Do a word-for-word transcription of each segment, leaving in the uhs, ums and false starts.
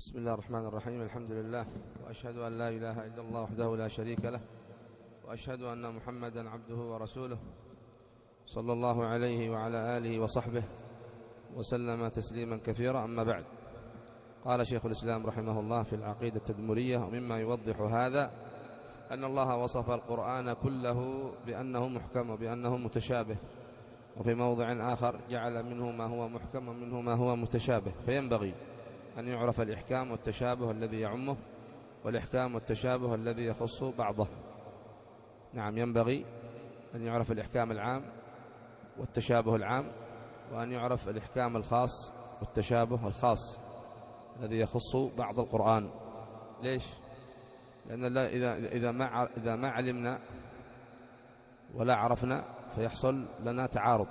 بسم الله الرحمن الرحيم. الحمد لله، وأشهد أن لا إله إلا الله وحده لا شريك له، وأشهد أن محمدا عبده ورسوله صلى الله عليه وعلى آله وصحبه وسلم تسليما كثيرا. أما بعد، قال شيخ الإسلام رحمه الله في العقيدة التدمرية: ومما يوضح هذا أن الله وصف القرآن كله بأنه محكم وبأنه متشابه، وفي موضع آخر جعل منه ما هو محكم ومنه ما هو متشابه، فينبغي أن يعرف الإحكام والتشابه الذي يعمه، والإحكام والتشابه الذي يخص بعضه. نعم، ينبغي أن يعرف الإحكام العام والتشابه العام، وأن يعرف الإحكام الخاص والتشابه الخاص الذي يخص بعض القرآن. ليش؟ لأن إذا إذا ما إذا ما علمنا ولا عرفنا فيحصل لنا تعارض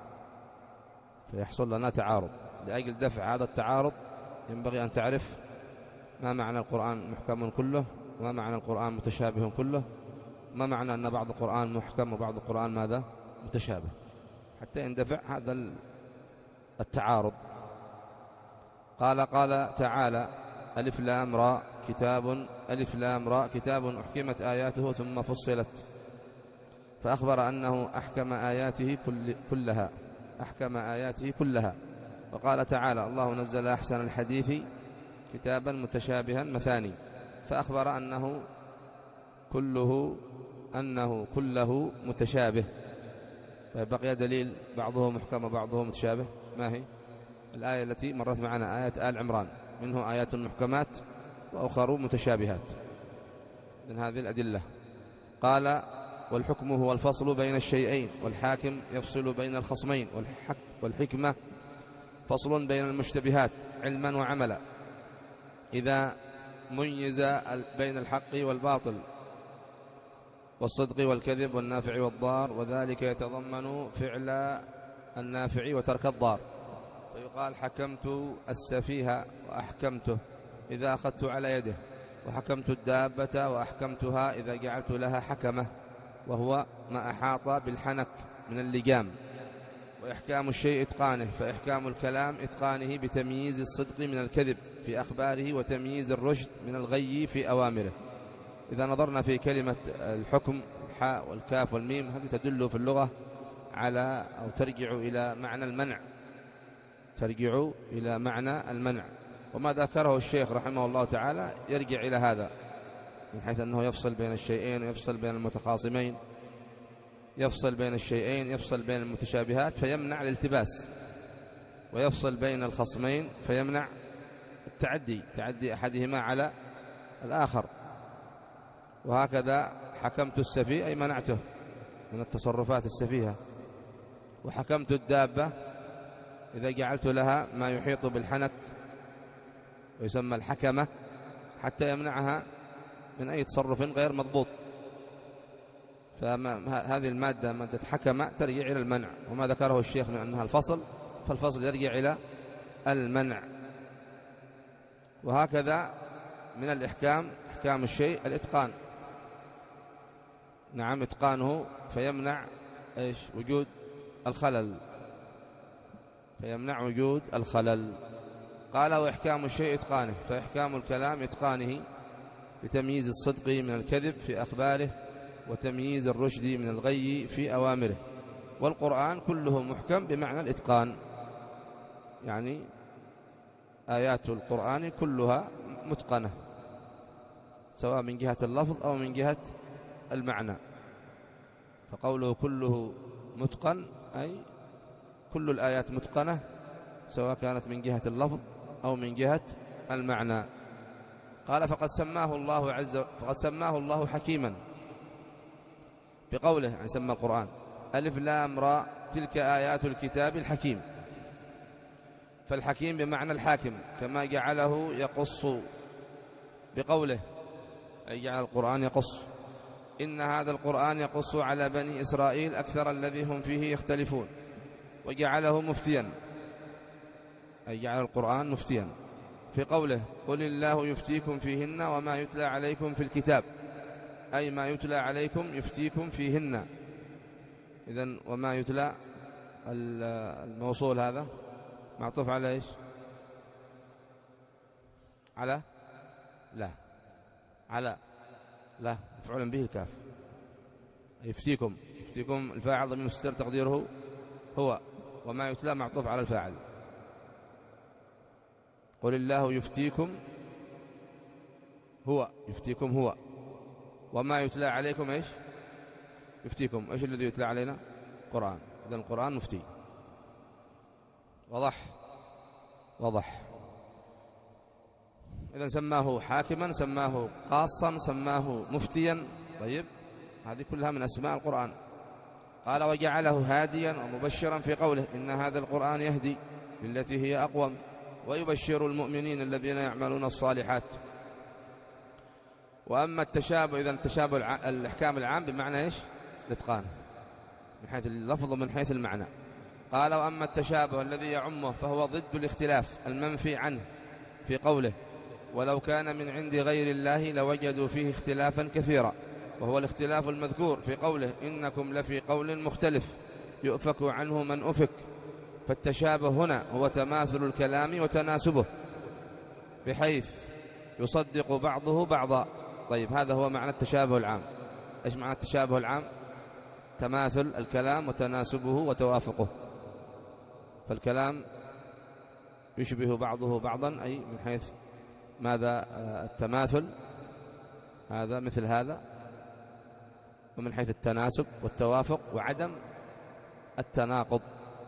فيحصل لنا تعارض لأجل دفع هذا التعارض ينبغي أن تعرف ما معنى القرآن محكم كله، وما معنى القرآن متشابه كله، ما معنى أن بعض القرآن محكم وبعض القرآن ماذا متشابه، حتى يندفع هذا التعارض. قال قال تعالى: ألف لام را كتاب ألف لام را كتاب أحكمت آياته ثم فصلت، فأخبر أنه أحكم آياته كل كلها أحكم آياته كلها. وقال تعالى: الله نزل أحسن الحديث كتابا متشابها مثاني، فأخبر أنه كله أنه كله متشابه. بقي دليل بعضه محكم وبعضه متشابه. ما هي الآية التي مرت معنا؟ آية آل عمران، منه آيات محكمات وأخر متشابهات. من هذه الأدلة قال: والحكم هو الفصل بين الشيئين، والحاكم يفصل بين الخصمين، والحكمة فصل بين المشتبهات علما وعملا، إذا ميز بين الحق والباطل والصدق والكذب والنافع والضار، وذلك يتضمن فعل النافع وترك الضار. فيقال: حكمت السفيه وأحكمته إذا أخذت على يده، وحكمت الدابة وأحكمتها إذا جعلت لها حكمة، وهو ما أحاط بالحنك من اللجام. وإحكام الشيء إتقانه، فإحكام الكلام إتقانه بتمييز الصدق من الكذب في أخباره، وتمييز الرشد من الغي في أوامره. إذا نظرنا في كلمة الحكم، الحاء والكاف والميم، هذه تدل في اللغة على أو ترجع إلى معنى المنع ترجع إلى معنى المنع. وما ذكره الشيخ رحمه الله تعالى يرجع إلى هذا، من حيث أنه يفصل بين الشيئين ويفصل بين المتخاصمين، يفصل بين الشيئين يفصل بين المتشابهات فيمنع الالتباس، ويفصل بين الخصمين فيمنع التعدي تعدي أحدهما على الآخر. وهكذا حكمت السفيه أي منعته من التصرفات السفيهة، وحكمت الدابة إذا جعلت لها ما يحيط بالحنك ويسمى الحكمة، حتى يمنعها من أي تصرف غير مضبوط. فهذه المادة مادة حكمة ترجع إلى المنع، وما ذكره الشيخ من أنها الفصل، فالفصل يرجع إلى المنع. وهكذا من الإحكام، إحكام الشيء الإتقان. نعم، إتقانه فيمنع إيش؟ وجود الخلل فيمنع وجود الخلل. قال: وإحكام الشيء إتقانه، فإحكام الكلام إتقانه بتمييز الصدق من الكذب في أخباره، وتمييز الرشد من الغي في أوامره. والقرآن كله محكم بمعنى الإتقان، يعني آيات القرآن كلها متقنة، سواء من جهة اللفظ أو من جهة المعنى. فقوله كله متقن أي كل الآيات متقنة، سواء كانت من جهة اللفظ أو من جهة المعنى. قال: فقد سماه الله عز فقد سماه الله حكيما بقوله، يعني سمى القرآن ألف لام را تلك آيات الكتاب الحكيم. فالحكيم بمعنى الحاكم، كما جعله يقص بقوله، أي جعل القرآن يقص: إن هذا القرآن يقص على بني إسرائيل أكثر الذي هم فيه يختلفون. وجعله مفتيا، أي جعل القرآن مفتيا في قوله: قل الله يفتيكم فيهن وما يتلى عليكم في الكتاب، أي ما يتلى عليكم يفتيكم فيهن. إذن وما يتلى الموصول هذا معطوف على إيش؟ على لا على لا مفعول به الكاف. يفتيكم يفتيكم الفاعل ضمير مستتر تقديره هو، وما يتلى معطوف على الفاعل. قل الله يفتيكم هو يفتيكم هو، وما يتلى عليكم ايش؟ يفتيكم. ايش الذي يتلى علينا؟ قرآن. إذن القرآن مفتي. وضح وضح. إذن سماه حاكما، سماه قاصا، سماه مفتيا. طيب هذه كلها من أسماء القرآن. قال وجعله هاديا ومبشرا في قوله إن هذا القرآن يهدي للتي هي أقوم ويبشر المؤمنين الذين يعملون الصالحات. وأما التشابه، إذن التشابه الإحكام العام بمعنى إيش؟ الإتقان من حيث اللفظ ومن حيث المعنى. قال وأما التشابه الذي يعمه فهو ضد الاختلاف المنفي عنه في قوله ولو كان من عند غير الله لوجدوا فيه اختلافا كثيرا، وهو الاختلاف المذكور في قوله إنكم لفي قول مختلف يؤفك عنه من أفك. فالتشابه هنا هو تماثل الكلام وتناسبه بحيث يصدق بعضه بعضا. طيب هذا هو معنى التشابه العام. إيش معنى التشابه العام؟ تماثل الكلام وتناسبه وتوافقه. فالكلام يشبه بعضه بعضا، أي من حيث ماذا؟ التماثل، هذا مثل هذا، ومن حيث التناسب والتوافق وعدم التناقض.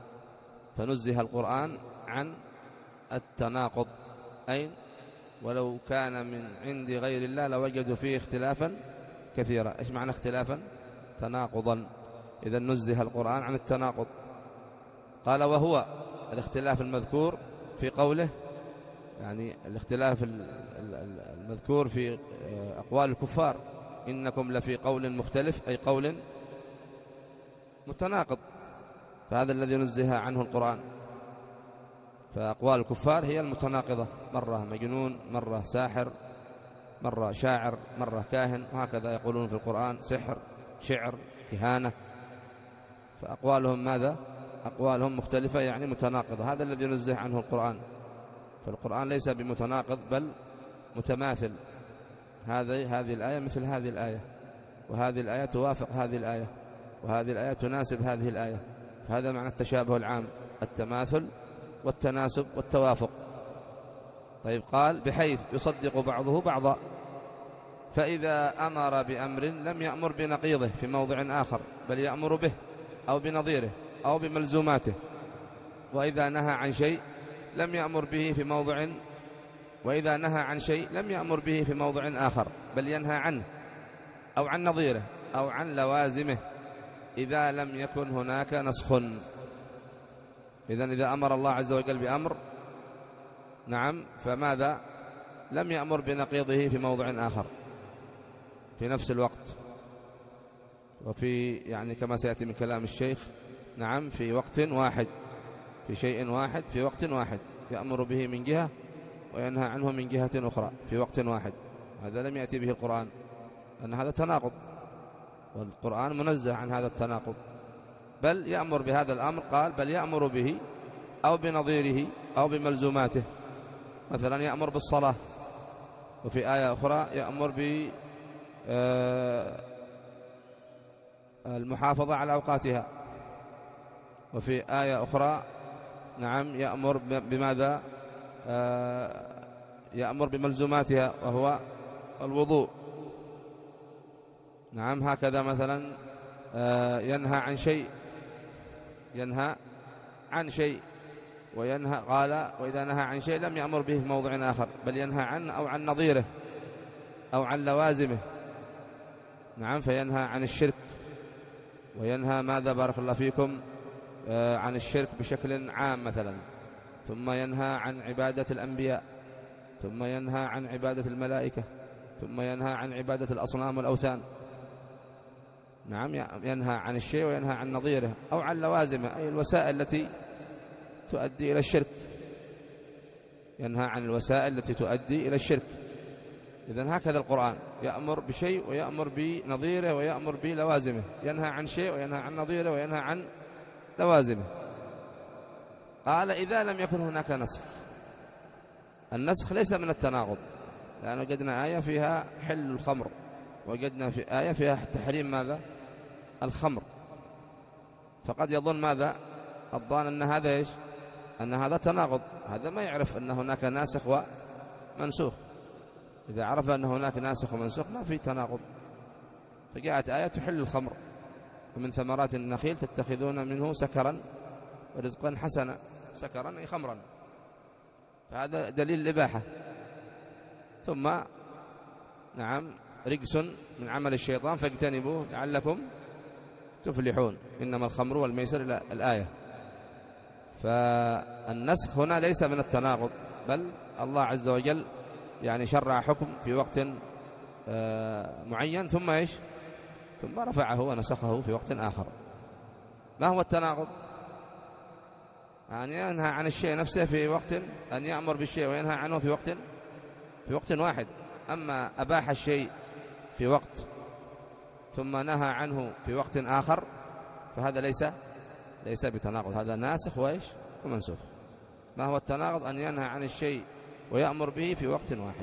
فنزه القرآن عن التناقض. أين؟ ولو كان من عند غير الله لوجدوا فيه اختلافا كثيرا. إيش معنى اختلافا؟ تناقضا. إذا نزه القرآن عن التناقض. قال وهو الاختلاف المذكور في قوله، يعني الاختلاف المذكور في أقوال الكفار إنكم لفي قول مختلف، أي قول متناقض. فهذا الذي نزه عنه القرآن. فأقوال الكفار هي المتناقضة، مرة مجنون، مرة ساحر، مرة شاعر، مرة كاهن، وهكذا يقولون في القرآن سحر، شعر، كهانة. فأقوالهم ماذا؟ أقوالهم مختلفة يعني متناقضة. هذا الذي نزه عنه القرآن. فالقرآن ليس بمتناقض بل متماثل. هذه هذه الآية مثل هذه الآية، وهذه الآية توافق هذه الآية، وهذه الآية تناسب هذه الآية. فهذا معنى التشابه العام، التماثل والتناسب والتوافق. طيب قال بحيث يصدق بعضه بعضا. فإذا أمر بأمر لم يأمر بنقيضه في موضع آخر، بل يأمر به أو بنظيره أو بملزوماته. وإذا نهى عن شيء لم يأمر به في موضع وإذا نهى عن شيء لم يأمر به في موضع آخر، بل ينهى عنه أو عن نظيره أو عن لوازمه إذا لم يكن هناك نسخ. إذن إذا أمر الله عز وجل بأمر، نعم، فماذا؟ لم يأمر بنقيضه في موضع آخر في نفس الوقت، وفي يعني كما سيأتي من كلام الشيخ، نعم، في وقت واحد، في شيء واحد في وقت واحد، يأمر به من جهة وينهى عنه من جهة أخرى في وقت واحد. هذا لم يأتي به القرآن، أن هذا تناقض، والقرآن منزه عن هذا التناقض. بل يأمر بهذا الأمر، قال بل يأمر به أو بنظيره أو بملزوماته. مثلا يأمر بالصلاة، وفي آية أخرى يأمر بالمحافظة على أوقاتها، وفي آية أخرى نعم يأمر بماذا؟ يأمر بملزوماتها وهو الوضوء. نعم هكذا مثلا ينهى عن شيء ينهى عن شيء وينهى، قال وإذا نهى عن شيء لم يأمر به في موضع آخر، بل ينهى عنه أو عن نظيره أو عن لوازمه. نعم فينهى عن الشرك، وينهى ماذا بارك الله فيكم عن الشرك بشكل عام مثلا، ثم ينهى عن عبادة الأنبياء، ثم ينهى عن عبادة الملائكة، ثم ينهى عن عبادة الأصنام والأوثان. نعم ينهى عن الشيء وينهى عن نظيره أو عن لوازمه، أي الوسائل التي تؤدي إلى الشرك. ينهى عن الوسائل التي تؤدي إلى الشرك. إذن هكذا القرآن يأمر بشيء ويأمر بنظيره ويأمر بلوازمه، ينهى عن شيء وينهى عن نظيره وينهى عن لوازمه. قال إذا لم يكن هناك نسخ، النسخ ليس من التناقض، لأن وجدنا آية فيها حل الخمر، وجدنا في آية فيها تحريم ماذا؟ الخمر. فقد يظن ماذا؟ الظان أن هذا إيش؟ أن هذا تناقض، هذا ما يعرف أن هناك ناسخ ومنسوخ. إذا عرف أن هناك ناسخ ومنسوخ ما في تناقض. فجاءت آية تحل الخمر، ومن ثمرات النخيل تتخذون منه سكرا ورزقا حسنا، سكرا أي خمرا، فهذا دليل الإباحة. ثم نعم رجس من عمل الشيطان فاجتنبوه لعلكم تفلحون، إنما الخمر والميسر إلى الآية. فالنسخ هنا ليس من التناقض، بل الله عز وجل يعني شرع حكم في وقت معين ثم إيش؟ ثم رفعه ونسخه في وقت آخر. ما هو التناقض؟ أن ينهى عن الشيء نفسه في وقت، أن يأمر بالشيء وينهى عنه في وقت في وقت واحد. أما أباح الشيء في وقت ثم نهى عنه في وقت آخر فهذا ليس ليس بتناقض، هذا ناسخ وإيش؟ ومنسوخ. ما هو التناقض؟ أن ينهى عن الشيء ويأمر به في وقت واحد.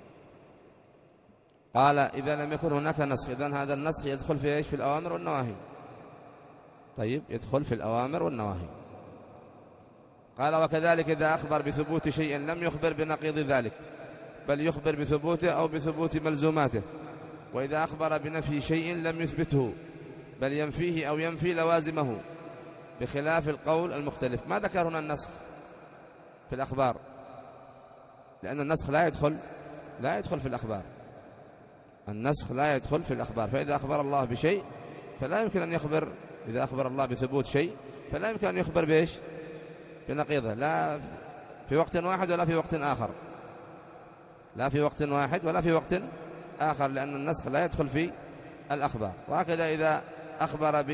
قال إذا لم يكن هناك نسخ، إذن هذا النسخ يدخل في إيش؟ في الأوامر والنواهي. طيب يدخل في الأوامر والنواهي. قال وكذلك إذا أخبر بثبوت شيء لم يخبر بنقيض ذلك، بل يخبر بثبوته أو بثبوت ملزوماته. وإذا أخبر بنفي شيء لم يثبته، بل ينفيه أو ينفي لوازمه، بخلاف القول المختلف. ما ذكر هنا النسخ في الأخبار، لأن النسخ لا يدخل لا يدخل في الأخبار. النسخ لا يدخل في الأخبار. فإذا أخبر الله بشيء فلا يمكن أن يخبر، إذا أخبر الله بثبوت شيء فلا يمكن أن يخبر بإيش؟ بنقيضه، لا في وقت واحد ولا في وقت آخر، لا في وقت واحد ولا في وقت آخر، لأن النسخ لا يدخل في الأخبار. وهكذا إذا أخبر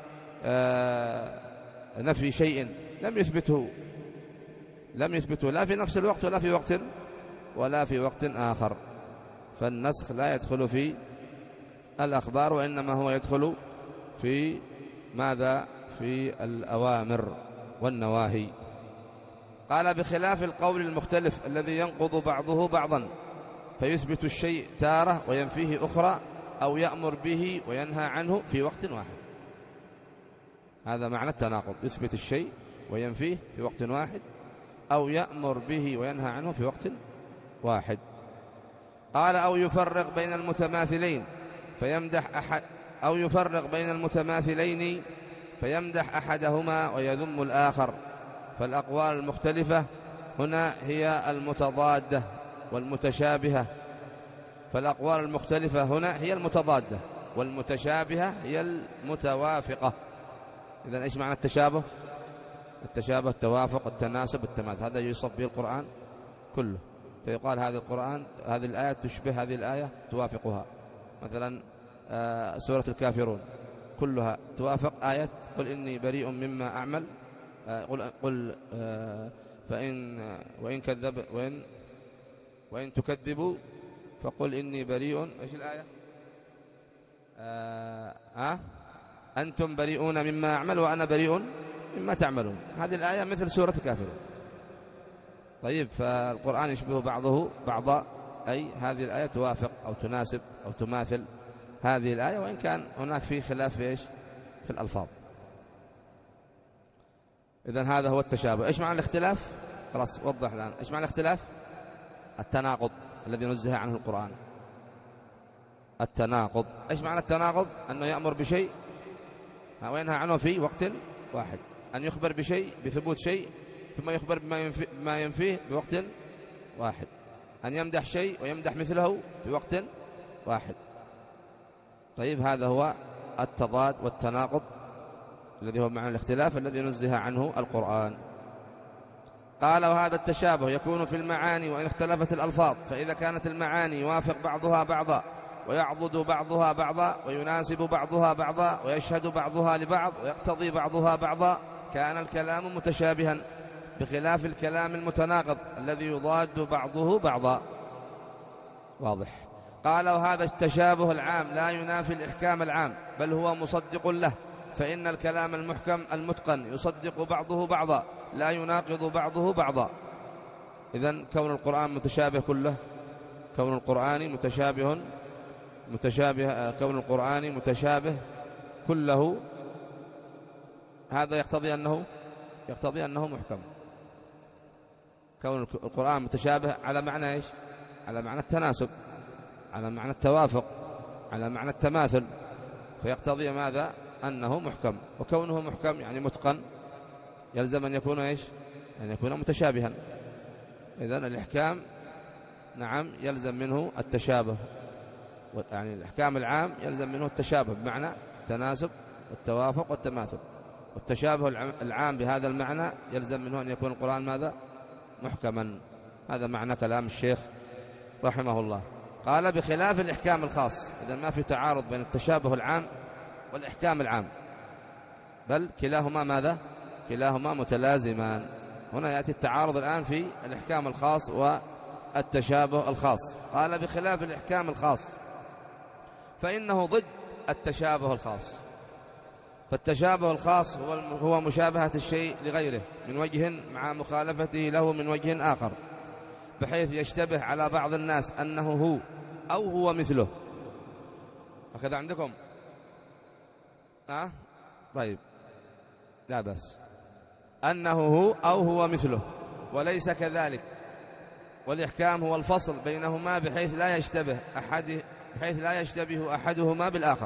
بنفي شيء لم يثبته لم يثبته لا في نفس الوقت ولا في وقت ولا في وقت آخر، فالنسخ لا يدخل في الأخبار، وإنما هو يدخل في ماذا؟ في الأوامر والنواهي. قال بخلاف القول المختلف الذي ينقض بعضه بعضا، فيثبت الشيء تارة وينفيه أخرى، أو يأمر به وينهى عنه في وقت واحد. هذا معنى التناقض، يثبت الشيء وينفيه في وقت واحد، أو يأمر به وينهى عنه في وقت واحد. قال أو يفرق بين المتماثلين فيمدح أحد أو يفرق بين المتماثلين فيمدح أحدهما ويذم الآخر. فالأقوال المختلفة هنا هي المتضادة والمتشابهة. فالأقوال المختلفة هنا هي المتضادة، والمتشابهة هي المتوافقة. إذن إيش معنى التشابه؟ التشابه التوافق التناسب التماثل، هذا يوصف به القرآن كله. فيقال هذا القرآن هذه الآية تشبه هذه الآية توافقها. مثلا سورة الكافرون كلها توافق آية قل إني بريء مما أعمل، قل, قل فإن وإن كذب وإن وإن تكذبوا فقل إني بريء. إيش الآية؟ آه, آه أنتم بريئون مما أعمل وأنا بريء مما تعملون. هذه الآية مثل سورة الكافرون. طيب فالقرآن يشبه بعضه بعضا، أي هذه الآية توافق أو تناسب أو تماثل هذه الآية، وإن كان هناك في خلاف في إيش؟ في الألفاظ. إذن هذا هو التشابه. إيش معنى الاختلاف؟ خلاص وضح الآن. إيش معنى الاختلاف؟ التناقض الذي نزه عنه القرآن. التناقض. إيش معنى التناقض؟ أنه يأمر بشيء وينهى عنه في وقت واحد، أن يخبر بشيء بثبوت شيء ثم يخبر بما ينفي بما ينفيه بوقت واحد، أن يمدح شيء ويمدح مثله في وقت واحد. طيب هذا هو التضاد والتناقض الذي هو معنى الاختلاف الذي نزه عنه القرآن. قال وهذا التشابه يكون في المعاني وإن اختلفت الألفاظ، فإذا كانت المعاني يوافق بعضها بعضا ويعضد بعضها بعضا ويناسب بعضها بعضا ويشهد بعضها لبعض ويقتضي بعضها بعضا كان الكلام متشابها، بخلاف الكلام المتناقض الذي يضاد بعضه بعضا. واضح. قال وهذا التشابه العام لا ينافي الإحكام العام، بل هو مصدق له، فإن الكلام المحكم المتقن يصدق بعضه بعضا لا يناقض بعضه بعضا. إذن كون القرآن متشابه كله، كون القرآن متشابه متشابه كون القرآن متشابه كله، هذا يقتضي أنه يقتضي أنه محكم. كون القرآن متشابه على معنى إيش؟ على معنى التناسب، على معنى التوافق، على معنى التماثل، فيقتضي ماذا؟ أنه محكم. وكونه محكم يعني متقن، يلزم أن يكون إيش؟ أن يكون متشابها. إذن الإحكام نعم يلزم منه التشابه، يعني الإحكام العام يلزم منه التشابه بمعنى التناسب والتوافق والتماثل، والتشابه العام بهذا المعنى يلزم منه أن يكون القرآن ماذا؟ محكما. هذا معنى كلام الشيخ رحمه الله. قال بخلاف الإحكام الخاص، إذن ما في تعارض بين التشابه العام والإحكام العام، بل كلاهما ماذا؟ كلاهما متلازمان. هنا يأتي التعارض الآن في الإحكام الخاص والتشابه الخاص. قال بخلاف الإحكام الخاص فإنه ضد التشابه الخاص. فالتشابه الخاص هو هو مشابهة الشيء لغيره من وجه مع مخالفته له من وجه آخر، بحيث يشتبه على بعض الناس أنه هو أو هو مثله. هكذا عندكم؟ أه؟ طيب لا بس، أنه هو أو هو مثله، وليس كذلك. والإحكام هو الفصل بينهما بحيث لا يشتبه أحد بحيث لا يشتبه أحدهما بالآخر.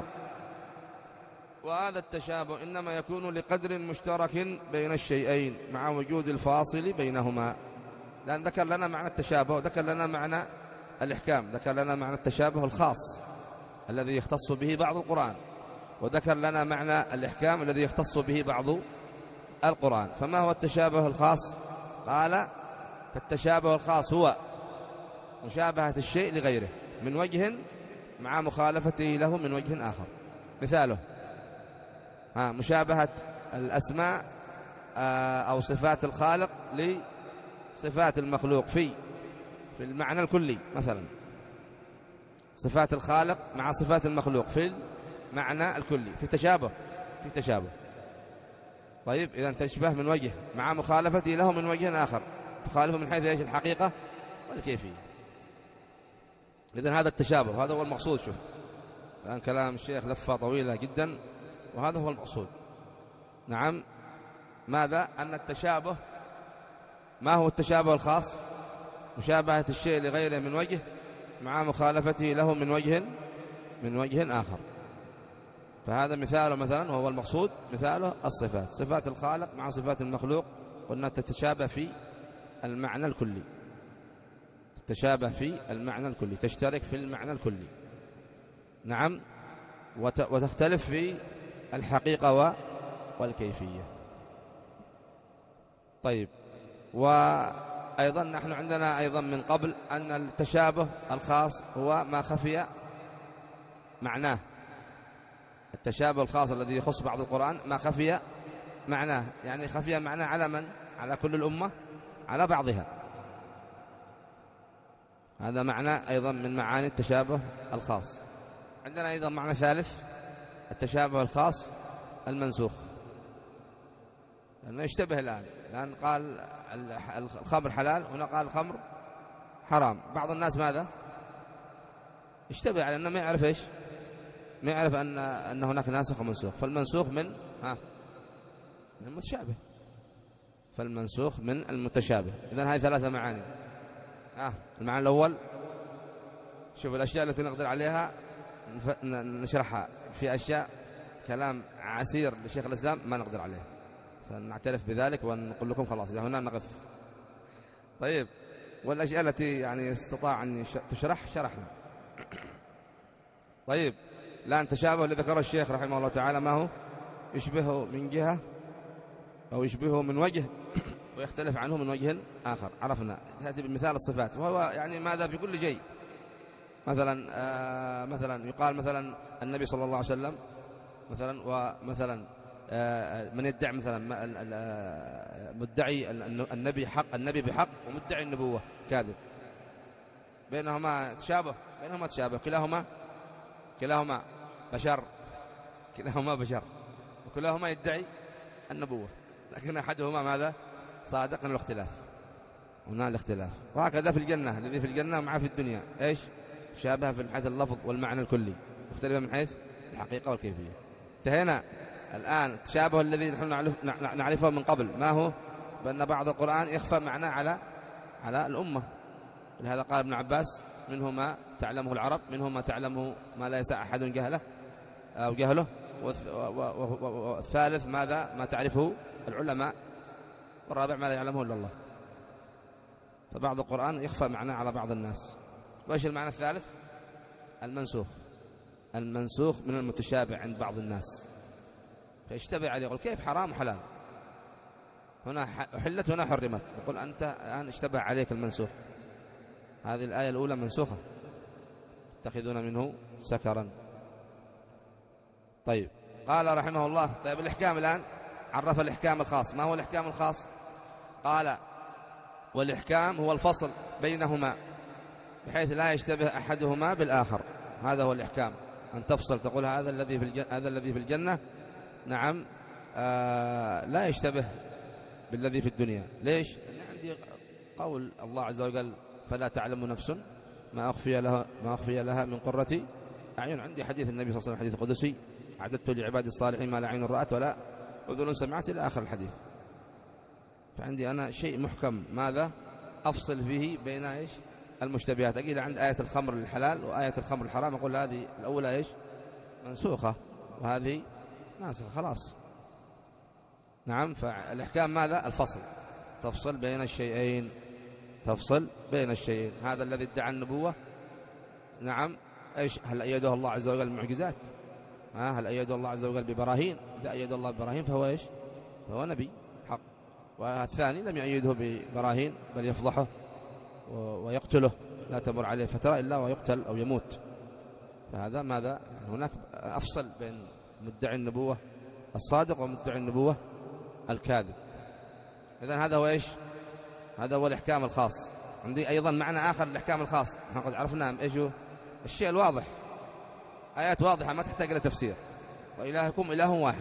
وهذا التشابه إنما يكون لقدر مشترك بين الشيئين مع وجود الفاصل بينهما. لأن ذكر لنا معنى التشابه وذكر لنا معنى الإحكام، ذكر لنا معنى التشابه الخاص الذي يختص به بعض القرآن، وذكر لنا معنى الإحكام الذي يختص به بعض القرآن. فما هو التشابه الخاص؟ قال فالتشابه الخاص هو مشابهة الشيء لغيره من وجه مع مخالفته له من وجه آخر. مثاله ها مشابهة الأسماء أو صفات الخالق لصفات المخلوق في في المعنى الكلي. مثلا صفات الخالق مع صفات المخلوق في المعنى الكلي، في تشابه في تشابه طيب إذا تشبه من وجه مع مخالفته له من وجه آخر، تخالفه من حيث ايش؟ الحقيقة والكيفية. إذن هذا التشابه، وهذا هو المقصود. شوف الآن كلام الشيخ لفة طويلة جدا، وهذا هو المقصود. نعم، ماذا؟ أن التشابه، ما هو التشابه الخاص؟ مشابهة الشيء لغيره من وجه مع مخالفته له من وجه من وجه آخر. فهذا مثاله مثلا، وهو المقصود، مثاله الصفات، صفات الخالق مع صفات المخلوق، قلنا تتشابه في المعنى الكلي، تتشابه في المعنى الكلي، تشترك في المعنى الكلي. نعم، وتختلف في الحقيقة والكيفية. طيب، وأيضا نحن عندنا أيضا من قبل أن التشابه الخاص هو ما خفي معناه. التشابه الخاص الذي يخص بعض القرآن ما خفي معناه، يعني خفي معناه على من؟ على كل الأمة، على بعضها. هذا معنى أيضا من معاني التشابه الخاص. عندنا أيضا معنى ثالث، التشابه الخاص المنسوخ، لأنه يشتبه الآن، لأن قال الخمر حلال، هنا قال الخمر حرام. بعض الناس ماذا؟ يشتبه على أنه ما يعرف إيش، ما يعرف أن أن هناك ناسخ ومنسوخ. فالمنسوخ من ها من المتشابه، فالمنسوخ من المتشابه. إذن هذه ثلاثة معاني. ها المعنى الأول، شوف الأشياء التي نقدر عليها نشرحها. في أشياء كلام عسير لشيخ الإسلام ما نقدر عليه، سنعترف بذلك ونقول لكم خلاص إذا هنا نقف. طيب، والأشياء التي يعني استطاع أن تشرح شرحنا. طيب، الآن تشابه اللي ذكره الشيخ رحمه الله تعالى ما هو؟ يشبهه من جهة أو يشبهه من وجه ويختلف عنه من وجه آخر. عرفنا هذه بمثال الصفات، وهو يعني ماذا؟ في كل شيء. مثلا آه مثلا يقال مثلا النبي صلى الله عليه وسلم مثلا، ومثلا آه من يدعي مثلا مدعي النبي حق، النبي بحق، ومدعي النبوة كاذب، بينهما تشابه، بينهما تشابه، كلاهما كلاهما بشر، كلاهما بشر، وكلاهما يدعي النبوة، لكن أحدهما ماذا؟ صادق الاختلاف. هنا الاختلاف. وهكذا في الجنة، الذي في الجنة مع في الدنيا إيش؟ شابه من حيث اللفظ والمعنى الكلي، مختلفة من حيث الحقيقة والكيفية. انتهينا الآن التشابه الذي نحن نعرفه من قبل، ما هو؟ بأن بعض القرآن يخفى معناه على على الأمة. لهذا قال ابن عباس: منه ما تعلمه العرب، منه ما تعلمه ما لا يسع أحد جهله أو جهله، والثالث ماذا؟ ما تعرفه العلماء، والرابع ما لا يعلمه إلا الله. فبعض القرآن يخفى معناه على بعض الناس. وإيش المعنى الثالث؟ المنسوخ. المنسوخ من المتشابه عند بعض الناس، فيشتبه عليه يقول: كيف حرام وحلال؟ هنا أحلت هنا حرمت. يقول: أنت الآن اشتبه عليك المنسوخ، هذه الآية الأولى منسوخة، تتخذون منه سكرا. طيب، قال رحمه الله: طيب الإحكام الآن عرف الإحكام الخاص. ما هو الإحكام الخاص؟ قال: والإحكام هو الفصل بينهما بحيث لا يشتبه أحدهما بالآخر. هذا هو الإحكام، أن تفصل، تقول هذا الذي في الجنة، هذا الذي في الجنة نعم آه لا يشتبه بالذي في الدنيا. ليش؟ يعني عندي قول الله عز وجل: فلا تعلم نفس ما أخفي لها ما أخفي لها من قرة أعين. عندي حديث النبي صلى الله عليه وسلم، حديث قدسي: أعددت لعبادي الصالحين ما لا عين رأت ولا أذن سمعت، إلى آخر الحديث. فعندي أنا شيء محكم، ماذا أفصل فيه بين إيش؟ المشتبهات. أجي عند آية الخمر الحلال وآية الخمر الحرام، أقول هذه الأولى إيش؟ منسوخة، وهذه ناسخة، خلاص. نعم. فالإحكام ماذا؟ الفصل، تفصل بين الشيئين، تفصل بين الشيئين. هذا الذي ادعى النبوة، نعم، إيش؟ هل أيده الله عز وجل بمعجزات؟ هل أيده الله عز وجل ببراهين؟ إذا أيده الله ببراهين فهو إيش؟ فهو نبي حق. والثاني لم يؤيده ببراهين، بل يفضحه ويقتله، لا تمر عليه فترة إلا ويقتل أو يموت. فهذا ماذا؟ يعني هناك أفصل بين مدعي النبوة الصادق ومدعي النبوة الكاذب. إذن هذا هو إيش؟ هذا هو الإحكام الخاص. عندي أيضا معنى آخر الإحكام الخاص، نحن قد عرفنا إيش هو؟ الشيء الواضح، آيات واضحة ما تحتاج إلى تفسير: وإلهكم إله واحد.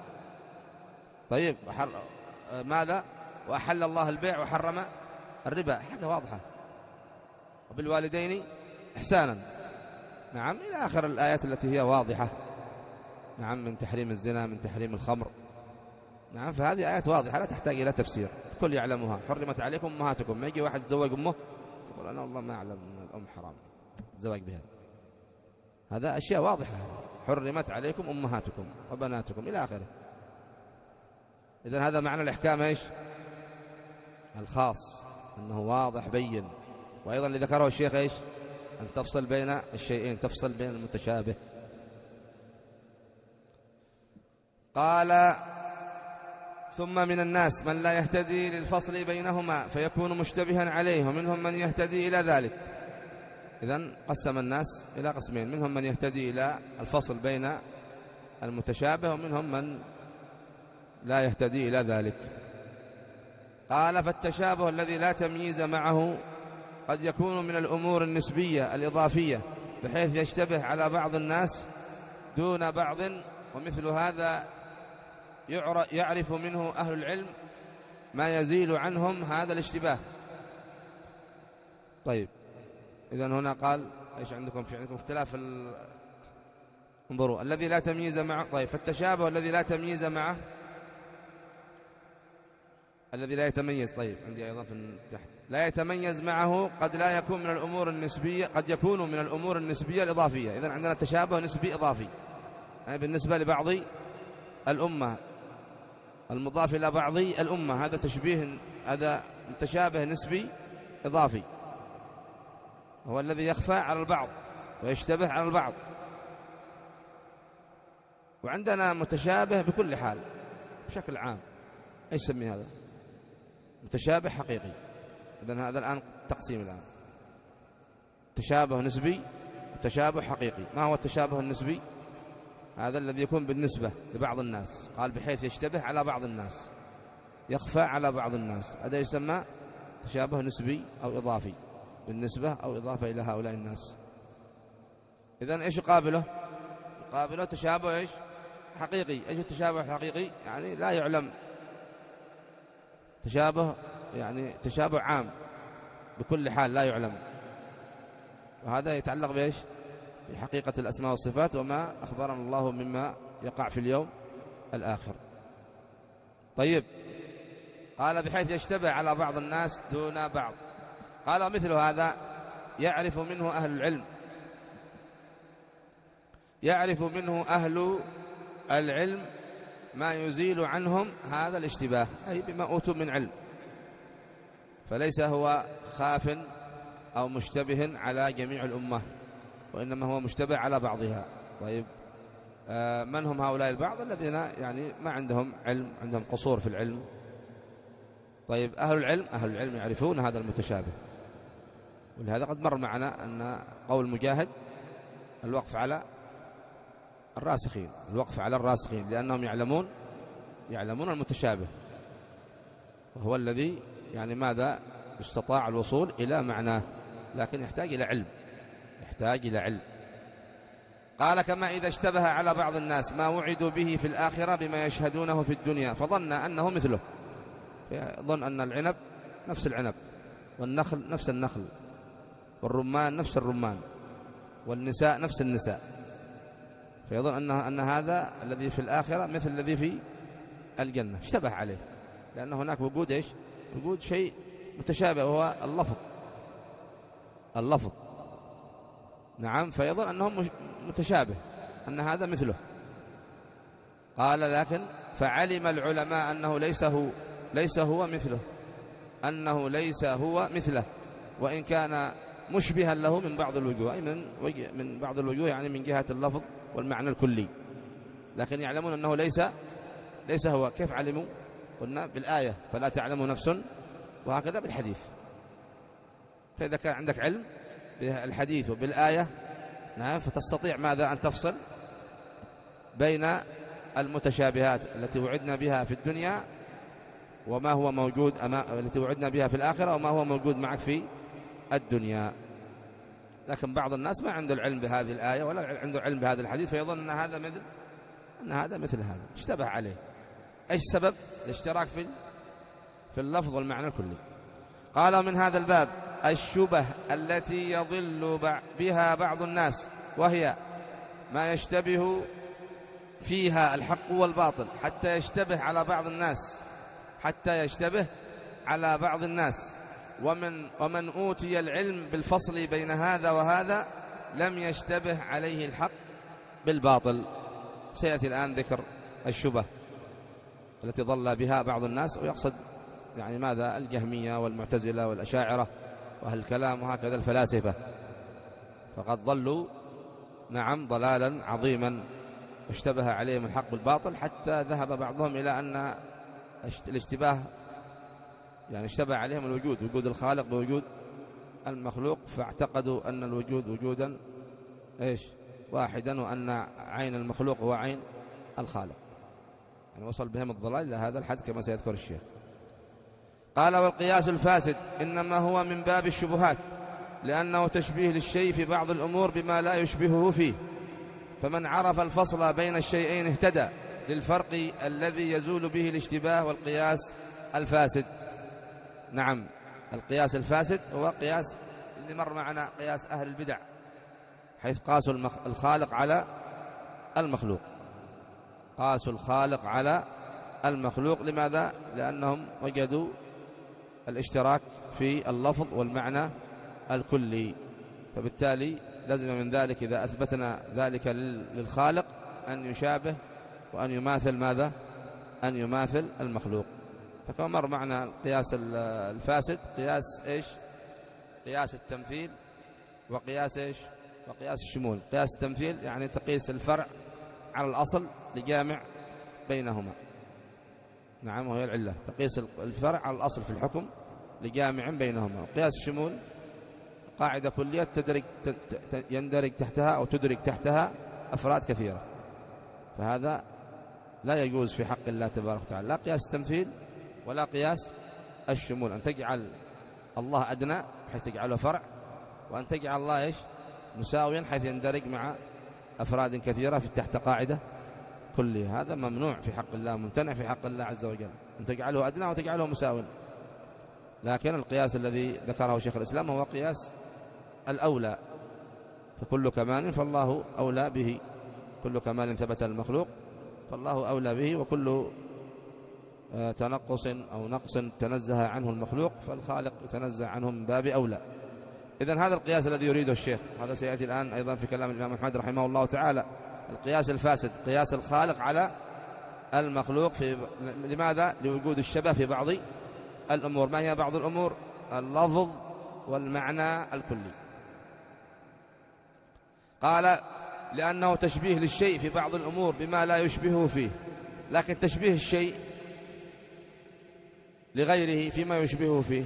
طيب، وحر... ماذا؟ وأحل الله البيع وحرم الربا، حاجة واضحة. وبالوالدين إحسانا، نعم، إلى آخر الآيات التي هي واضحة، نعم، من تحريم الزنا، من تحريم الخمر، نعم. فهذه آيات واضحة لا تحتاج إلى تفسير، الكل يعلمها. حرمت عليكم أمهاتكم. ما يجي واحد يتزوج أمه يقول: أنا والله ما أعلم أن الأم حرام الزواج بها. هذا أشياء واضحة: حرمت عليكم أمهاتكم وبناتكم إلى آخره. إذن هذا معنى الإحكام إيش؟ الخاص، أنه واضح بين. وأيضا اللي ذكره الشيخ إيش؟ أن تفصل بين الشيئين، تفصل بين المتشابه. قال: ثم من الناس من لا يهتدي للفصل بينهما فيكون مشتبها عليه، ومنهم من يهتدي إلى ذلك. إذن قسم الناس إلى قسمين: منهم من يهتدي إلى الفصل بين المتشابه، ومنهم من لا يهتدي إلى ذلك. قال: فالتشابه الذي لا تمييز معه قد يكون من الأمور النسبية الإضافية، بحيث يشتبه على بعض الناس دون بعض، ومثل هذا يعرف منه أهل العلم ما يزيل عنهم هذا الاشتباه. طيب، إذن هنا قال إيش عندكم؟ في عندكم اختلاف ال... انظروا: الذي لا تمييز معه. طيب، فالتشابه الذي لا تمييز معه، الذي لا يتميز. طيب، عندي أيضا في تحت: لا يتميز معه قد لا يكون من الأمور النسبية، قد يكون من الأمور النسبية الإضافية. إذن عندنا تشابه نسبي إضافي، يعني بالنسبة لبعض الأمة المضاف إلى بعض الأمة، هذا تشبيه، هذا متشابه نسبي إضافي، هو الذي يخفى على البعض ويشتبه على البعض. وعندنا متشابه بكل حال بشكل عام. ايش نسمي هذا؟ متشابه حقيقي. إذن هذا الآن تقسيم الآن: تشابه نسبي وتشابه حقيقي. ما هو التشابه النسبي؟ هذا الذي يكون بالنسبة لبعض الناس، قال بحيث يشتبه على بعض الناس، يخفى على بعض الناس، هذا يسمى تشابه نسبي أو إضافي، بالنسبة أو إضافة إلى هؤلاء الناس. إذن إيش يقابله؟ يقابله تشابه إيش؟ حقيقي. إيش التشابه الحقيقي؟ يعني لا يعلم، تشابه يعني تشابه عام، بكل حال لا يعلم. وهذا يتعلق بإيش؟ بحقيقة الأسماء والصفات وما أخبرنا الله مما يقع في اليوم الآخر. طيب، قال بحيث يشتبه على بعض الناس دون بعض. قال مثل هذا يعرف منه أهل العلم، يعرف منه أهل العلم ما يزيل عنهم هذا الاشتباه، أي بما أوتوا من علم، فليس هو خاف أو مشتبه على جميع الأمة، وإنما هو مشتبه على بعضها. طيب، آه من هم هؤلاء البعض؟ الذين يعني ما عندهم علم، عندهم قصور في العلم. طيب، أهل العلم أهل العلم يعرفون هذا المتشابه، ولهذا قد مر معنا أن قول مجاهد الوقف على الراسخين، الوقف على الراسخين، لأنهم يعلمون يعلمون المتشابه، وهو الذي يعني ماذا استطاع الوصول إلى معناه، لكن يحتاج إلى علم، يحتاج إلى علم. قال كما إذا اشتبه على بعض الناس ما وعدوا به في الآخرة بما يشهدونه في الدنيا فظن أنه مثله، يظن أن العنب نفس العنب، والنخل نفس النخل، والرمان نفس الرمان، والنساء نفس النساء، فيظن أن أن هذا الذي في الآخرة مثل الذي في الجنة. اشتبه عليه، لأن هناك وجود إيش؟ وجود شيء متشابه وهو اللفظ، اللفظ نعم، فيظن أنه متشابه، أن هذا مثله. قال لكن فعلم العلماء أنه ليس هو ليس هو مثله، أنه ليس هو مثله، وإن كان مشبها له من بعض الوجوه، أي من, من بعض الوجوه يعني من جهة اللفظ والمعنى الكلي، لكن يعلمون أنه ليس ليس هو. كيف علموا؟ قلنا بالآية فلا تعلم نفس، وهكذا بالحديث. فإذا كان عندك علم بالحديث وبالآية نعم، فتستطيع ماذا؟ أن تفصل بين المتشابهات التي وعدنا بها في الدنيا وما هو موجود أما... التي وعدنا بها في الآخرة وما هو موجود معك في الدنيا. لكن بعض الناس ما عنده العلم بهذه الآية ولا عنده علم بهذا الحديث، فيظن أن هذا مثل أن هذا مثل هذا، اشتبه عليه. ايش سبب الاشتراك في في اللفظ والمعنى الكلي؟ قال من هذا الباب الشبه التي يضل بها بعض الناس، وهي ما يشتبه فيها الحق والباطل حتى يشتبه على بعض الناس حتى يشتبه على بعض الناس ومن ومن أوتي العلم بالفصل بين هذا وهذا لم يشتبه عليه الحق بالباطل. سيأتي الآن ذكر الشبه التي ضل بها بعض الناس، ويقصد يعني ماذا؟ الجهمية والمعتزلة والأشاعرة وأهل الكلام وهكذا الفلاسفة، فقد ضلوا نعم ضلالا عظيما، اشتبه عليهم الحق بالباطل حتى ذهب بعضهم إلى أن الاشتباه يعني اشتبه عليهم الوجود، وجود الخالق بوجود المخلوق، فاعتقدوا أن الوجود وجودا إيش واحدا، وأن عين المخلوق هو عين الخالق. يعني وصل بهم الضلال إلى هذا الحد كما سيذكر الشيخ. قال والقياس الفاسد إنما هو من باب الشبهات، لأنه تشبيه للشيء في بعض الأمور بما لا يشبهه فيه، فمن عرف الفصل بين الشيئين اهتدى للفرق الذي يزول به الاشتباه والقياس الفاسد. نعم، القياس الفاسد هو قياس اللي مر معنا، قياس أهل البدع، حيث قاسوا الخالق على المخلوق، قاسوا الخالق على المخلوق. لماذا؟ لأنهم وجدوا الاشتراك في اللفظ والمعنى الكلي، فبالتالي لازم من ذلك إذا أثبتنا ذلك للخالق أن يشابه وأن يماثل ماذا؟ أن يماثل المخلوق. فكما مر معنا القياس الفاسد قياس إيش؟ قياس التمثيل وقياس إيش؟ وقياس الشمول. قياس التمثيل يعني تقيس الفرع على الأصل لجامع بينهما، نعم، وهي العلة، تقيس الفرع على الأصل في الحكم لجامع بينهما. وقياس الشمول قاعدة كلية تدرج يندرج تحتها أو تدرج تحتها أفراد كثيرة، فهذا لا يجوز في حق الله تبارك وتعالى، لا قياس التمثيل ولا قياس الشمول، أن تجعل الله أدنى حيث تجعله فرع، وأن تجعل الله إيش؟ مساويا حيث يندرج مع أفراد كثيرة في تحت قاعدة كلية. هذا ممنوع في حق الله، ممتنع في حق الله عز وجل، أن تجعله أدنى وتجعله مساويا، لكن القياس الذي ذكره شيخ الإسلام هو قياس الأولى، فكل كمال فالله أولى به، كل كمال ثبت المخلوق فالله أولى به، وكل تنقص أو نقص تنزه عنه المخلوق فالخالق يتنزه عنه من باب أولى. إذن هذا القياس الذي يريده الشيخ، هذا سيأتي الآن أيضا في كلام الإمام أحمد رحمه الله تعالى، القياس الفاسد، قياس الخالق على المخلوق. في لماذا؟ لوجود الشبه في بعض الأمور. ما هي بعض الأمور؟ اللفظ والمعنى الكلي. قال لأنه تشبيه للشيء في بعض الأمور بما لا يشبهه فيه، لكن تشبيه الشيء لغيره فيما يشبهه فيه،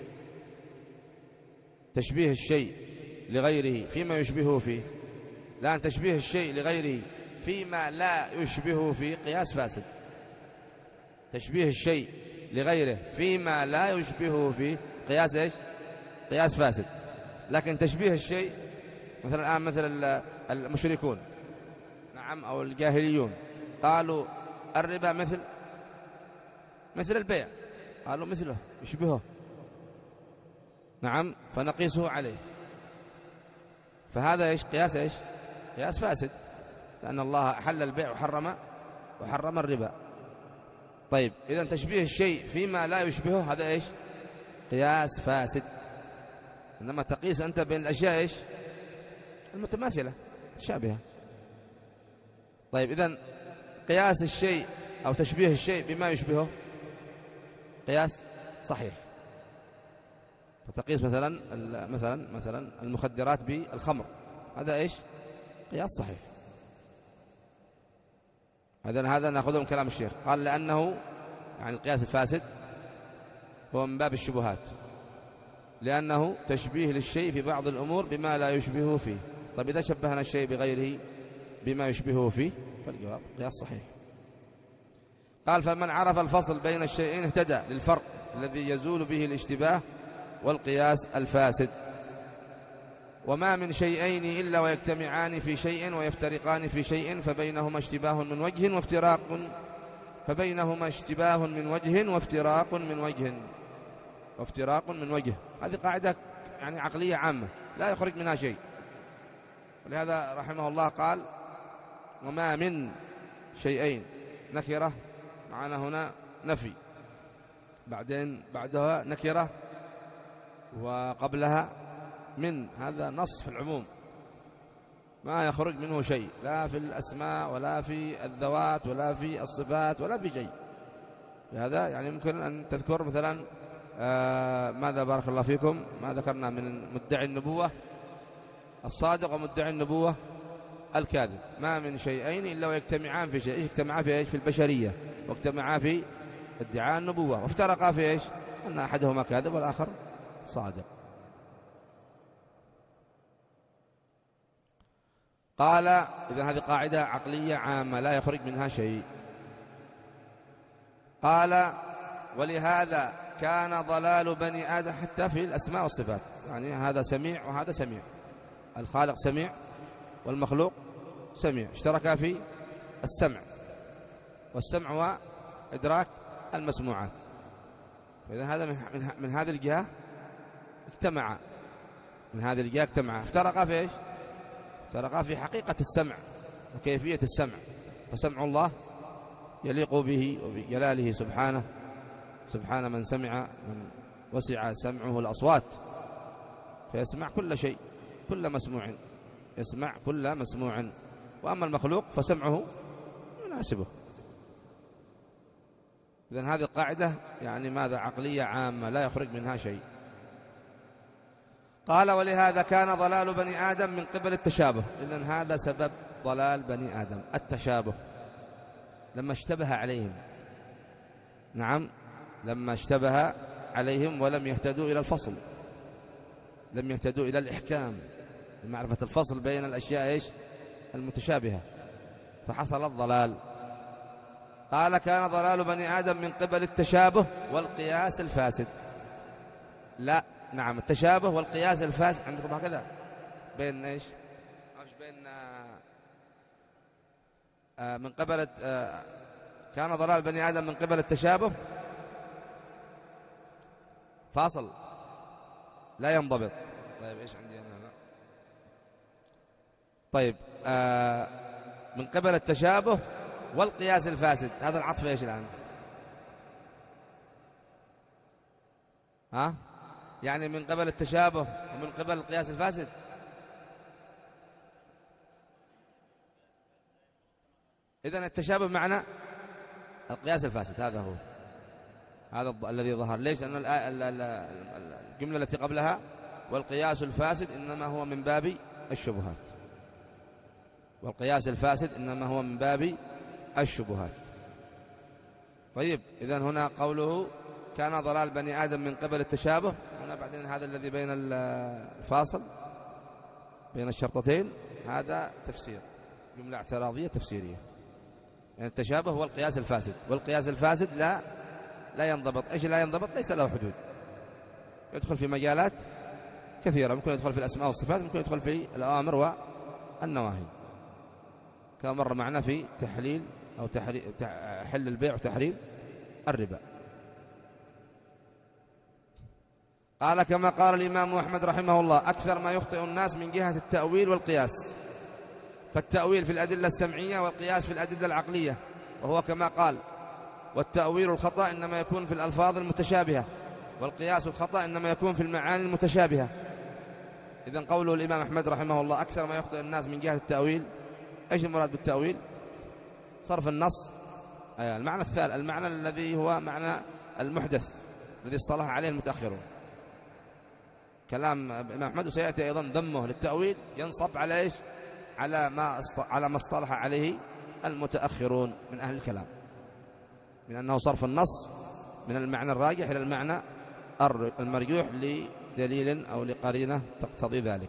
تشبيه الشيء لغيره فيما يشبهه فيه، لأن تشبيه الشيء لغيره فيما لا يشبهه فيه قياس فاسد. تشبيه الشيء لغيره فيما لا يشبهه فيه قياس إيش؟ قياس فاسد. لكن تشبيه الشيء مثلا الآن مثل المشركون، نعم، أو الجاهليون، قالوا الربا مثل مثل البيع، قالوا مثله يشبهه، نعم، فنقيسه عليه، فهذا إيش؟ قياس إيش؟ قياس فاسد، لأن الله حل البيع وحرم وحرم الربا. طيب إذن تشبيه الشيء فيما لا يشبهه هذا إيش؟ قياس فاسد. إنما تقيس أنت بين الأشياء إيش؟ المتماثلة شابهة. طيب إذن قياس الشيء أو تشبيه الشيء بما يشبهه قياس صحيح. فتقيس مثلا مثلا مثلا المخدرات بالخمر، هذا إيش؟ قياس صحيح. هذا هذا نأخذه من كلام الشيخ، قال لأنه يعني القياس الفاسد هو من باب الشبهات، لأنه تشبيه للشيء في بعض الأمور بما لا يشبهه فيه. طيب إذا شبهنا الشيء بغيره بما يشبهه فيه فالجواب قياس صحيح. قال فمن عرف الفصل بين الشيئين اهتدى للفرق الذي يزول به الاشتباه والقياس الفاسد. وما من شيئين إلا ويجتمعان في شيء ويفترقان في شيء فبينهما اشتباه من وجه وافتراق فبينهما اشتباه من وجه وافتراق من وجه وافتراق من وجه. هذه قاعدة يعني عقلية عامة لا يخرج منها شيء، ولهذا رحمه الله قال وما من شيئين، نكرة معنا هنا نفي، بعدين بعدها نكرة وقبلها من، هذا نص في العموم ما يخرج منه شيء، لا في الأسماء ولا في الذوات ولا في الصفات ولا في شيء. لهذا يعني ممكن أن تذكر مثلا آه ماذا بارك الله فيكم ما ذكرنا من مدعي النبوة الصادق ومدعي النبوة الكاذب. ما من شيئين إلا ويجتمعان في شيء. إيش اجتمعا في إيش؟ في البشرية، واجتمعا في ادعاء النبوة، وافترقا في إيش؟ أن أحدهما كاذب والآخر صادق. قال إذن هذه قاعدة عقلية عامة لا يخرج منها شيء. قال ولهذا كان ضلال بني آدم حتى في الأسماء والصفات، يعني هذا سميع وهذا سميع، الخالق سميع والمخلوق سميع، اشتركا في السمع، والسمع هو إدراك المسموعات. فإذا هذا من, من, من هذه الجهة اجتمع، من هذه الجهة اجتمع، افترقا في إيش؟ افترقا في حقيقة السمع وكيفية السمع. فسمع الله يليق به وبجلاله سبحانه، سبحان من سمع من وسع سمعه الأصوات فيسمع كل شيء، كل مسموع يسمع كل مسموع. وأما المخلوق فسمعه يناسبه. إذن هذه القاعدة يعني ماذا؟ عقلية عامة لا يخرج منها شيء. قال ولهذا كان ضلال بني آدم من قبل التشابه. إذن هذا سبب ضلال بني آدم، التشابه، لما اشتبه عليهم، نعم، لما اشتبه عليهم ولم يهتدوا إلى الفصل، لم يهتدوا إلى الإحكام لمعرفة الفصل بين الأشياء إيش؟ المتشابهة، فحصل الضلال. قال كان ضلال بني آدم من قبل التشابه والقياس الفاسد. لا، نعم، التشابه والقياس الفاسد عندكم هكذا بين إيش؟ بين آه من قبل آه كان ضلال بني آدم من قبل التشابه فاصل لا ينضبط. طيب إيش عندي أنا هنا؟ طيب آه من قبل التشابه والقياس الفاسد، هذا العطف إيش الآن؟ ها؟ يعني من قبل التشابه ومن قبل القياس الفاسد. إذن التشابه معنى القياس الفاسد، هذا هو، هذا الذي ظهر. ليش؟ لأن الجملة التي قبلها والقياس الفاسد إنما هو من باب الشبهات، والقياس الفاسد إنما هو من باب الشبهات. طيب إذن هنا قوله كان ضلال بني آدم من قبل التشابه، هنا بعدين هذا الذي بين الفاصل بين الشرطتين هذا تفسير، جملة اعتراضية تفسيرية. يعني التشابه هو القياس الفاسد، والقياس الفاسد لا لا ينضبط. إيش لا ينضبط؟ ليس له حدود، يدخل في مجالات كثيرة، ممكن يدخل في الأسماء والصفات، ممكن يدخل في الأوامر والنواهي، كما مر معنا في تحليل أو حل البيع وتحريم الربا. قال كما قال الإمام أحمد رحمه الله أكثر ما يخطئ الناس من جهة التأويل والقياس، فالتأويل في الأدلة السمعية والقياس في الأدلة العقلية، وهو كما قال والتأويل الخطأ إنما يكون في الألفاظ المتشابهة، والقياس الخطأ إنما يكون في المعاني المتشابهة. إذن قوله الإمام أحمد رحمه الله أكثر ما يخطئ الناس من جهة التأويل، إيش المراد بالتأويل؟ صرف النص، أي المعنى الثالث، المعنى الذي هو معنى المحدث الذي اصطلح عليه المتأخرون. كلام الإمام أحمد وسيأتي أيضا ذمه للتأويل ينصب على إيش؟ على ما على ما اصطلح عليه المتأخرون من أهل الكلام، من أنه صرف النص من المعنى الراجح إلى المعنى المرجوح لدليل أو لقرينة تقتضي ذلك.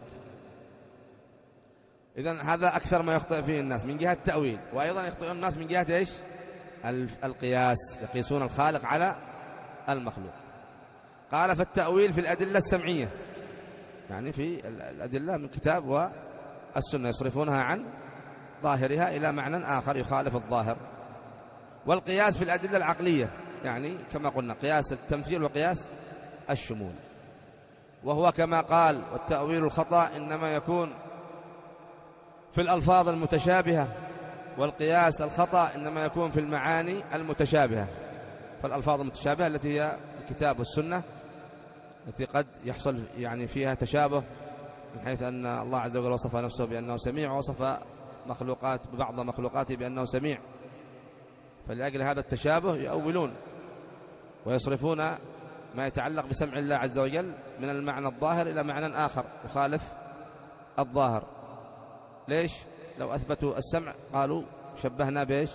إذن هذا أكثر ما يخطئ فيه الناس من جهة التأويل، وأيضا يخطئ الناس من جهة إيش؟ القياس، يقيسون الخالق على المخلوق. قال فالتأويل في الأدلة السمعية، يعني في الأدلة من الكتاب والسنة، يصرفونها عن ظاهرها إلى معنى آخر يخالف الظاهر. والقياس في الأدلة العقلية، يعني كما قلنا قياس التمثيل وقياس الشمول، وهو كما قال والتأويل الخطأ إنما يكون في الألفاظ المتشابهة، والقياس الخطأ إنما يكون في المعاني المتشابهة. فالألفاظ المتشابهة التي هي الكتاب والسنة، التي قد يحصل يعني فيها تشابه، من حيث أن الله عز وجل وصف نفسه بأنه سميع، ووصف مخلوقات ببعض مخلوقاته بأنه سميع، فلأجل هذا التشابه يؤولون ويصرفون ما يتعلق بسمع الله عز وجل من المعنى الظاهر إلى معنى آخر يخالف الظاهر. ليش؟ لو أثبتوا السمع قالوا شبهنا بإيش؟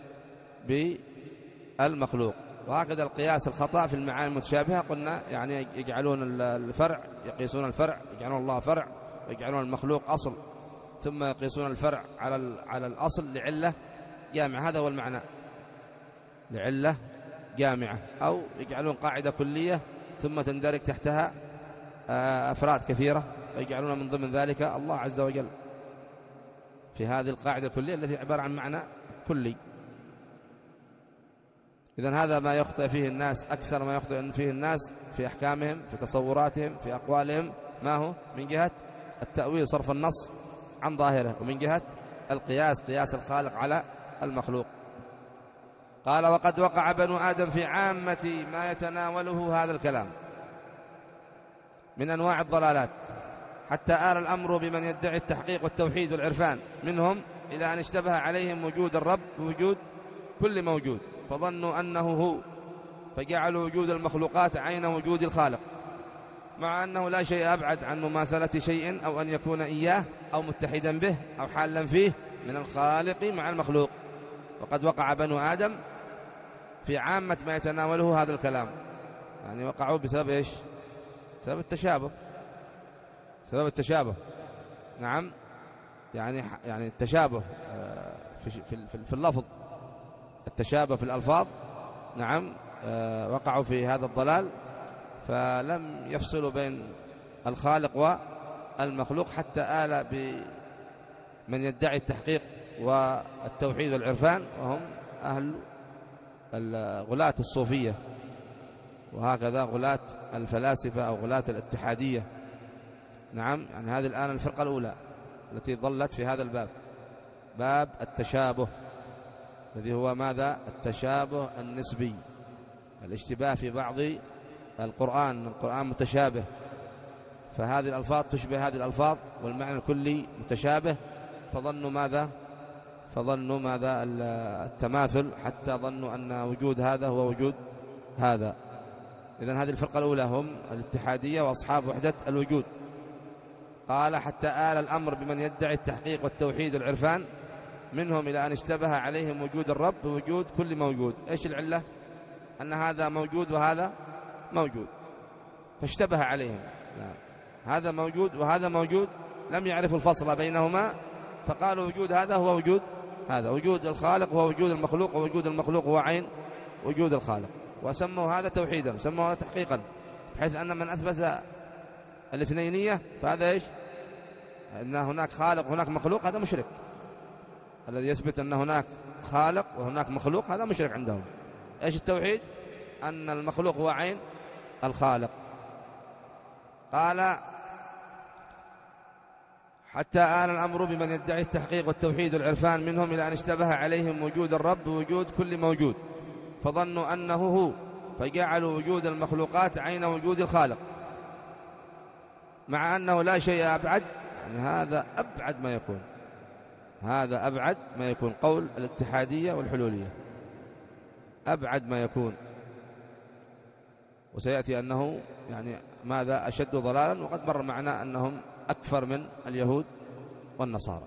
بالمخلوق. وهكذا القياس الخطأ في المعاني المتشابهة، قلنا يعني يجعلون الفرع، يقيسون الفرع، يجعلون الله فرع، ويجعلون المخلوق أصل، ثم يقيسون الفرع على على الأصل لعلة جامعة، هذا هو المعنى، لعلة جامعة، أو يجعلون قاعدة كلية ثم تندرج تحتها أفراد كثيرة، ويجعلون من ضمن ذلك الله عز وجل في هذه القاعدة الكلية التي عبارة عن معنى كلي. إذن هذا ما يخطئ فيه الناس، أكثر ما يخطئ فيه الناس في أحكامهم، في تصوراتهم، في أقوالهم، ما هو من جهة التأويل صرف النص عن ظاهره، ومن جهة القياس قياس الخالق على المخلوق. قال وقد وقع بنو آدم في عامة ما يتناوله هذا الكلام من أنواع الضلالات، حتى آل الأمر بمن يدعي التحقيق والتوحيد والعرفان منهم إلى أن اشتبه عليهم وجود الرب ووجود كل موجود، فظنوا أنه هو، فجعلوا وجود المخلوقات عين وجود الخالق، مع أنه لا شيء أبعد عن مماثلة شيء أو أن يكون إياه أو متحدا به أو حالا فيه من الخالق مع المخلوق. وقد وقع بنو آدم في عامة ما يتناوله هذا الكلام، يعني وقعوا بسبب إيش؟ بسبب التشابه، سبب التشابه. نعم، يعني يعني التشابه في في في اللفظ، التشابه في الألفاظ، نعم، وقعوا في هذا الضلال، فلم يفصلوا بين الخالق والمخلوق، حتى آل بمن يدعي التحقيق والتوحيد والعرفان، وهم أهل غلاة الصوفية، وهكذا غلاة الفلاسفة أو غلاة الاتحادية. نعم، يعني هذه الآن الفرقة الأولى التي ظلت في هذا الباب، باب التشابه الذي هو ماذا؟ التشابه النسبي، الاشتباه في بعض القرآن، القرآن متشابه، فهذه الألفاظ تشبه هذه الألفاظ والمعنى الكلي متشابه، فظنوا ماذا؟ فظنوا ماذا؟ التماثل، حتى ظنوا أن وجود هذا هو وجود هذا. إذن هذه الفرقة الأولى هم الاتحادية وأصحاب وحدة الوجود. قال حتى آل الأمر بمن يدعي التحقيق والتوحيد والعرفان منهم إلى أن اشتبه عليهم وجود الرب بوجود كل موجود. إيش العلة؟ أن هذا موجود وهذا موجود، فاشتبه عليهم. نعم. هذا موجود وهذا موجود، لم يعرفوا الفصل بينهما، فقالوا وجود هذا هو وجود هذا، وجود الخالق هو وجود المخلوق، ووجود المخلوق هو عين وجود الخالق، وسموا هذا توحيدا، سموا هذا تحقيقا، بحيث أن من أثبت الاثنينية فهذا إيش؟ أن هناك خالق وهناك مخلوق، هذا مشرك. الذي يثبت أن هناك خالق وهناك مخلوق هذا مشرك عندهم. إيش التوحيد؟ أن المخلوق هو عين الخالق. قال حتى آل الأمر بمن يدعي التحقيق والتوحيد والعرفان منهم إلى أن اشتبه عليهم وجود الرب ووجود كل موجود، فظنوا أنه هو، فجعلوا وجود المخلوقات عين وجود الخالق، مع أنه لا شيء أبعد. يعني هذا أبعد ما يكون، هذا أبعد ما يكون، قول الاتحادية والحلولية أبعد ما يكون، وسيأتي أنه يعني ماذا؟ أشد ضلالا، وقد مر معنا أنهم أكثر من اليهود والنصارى.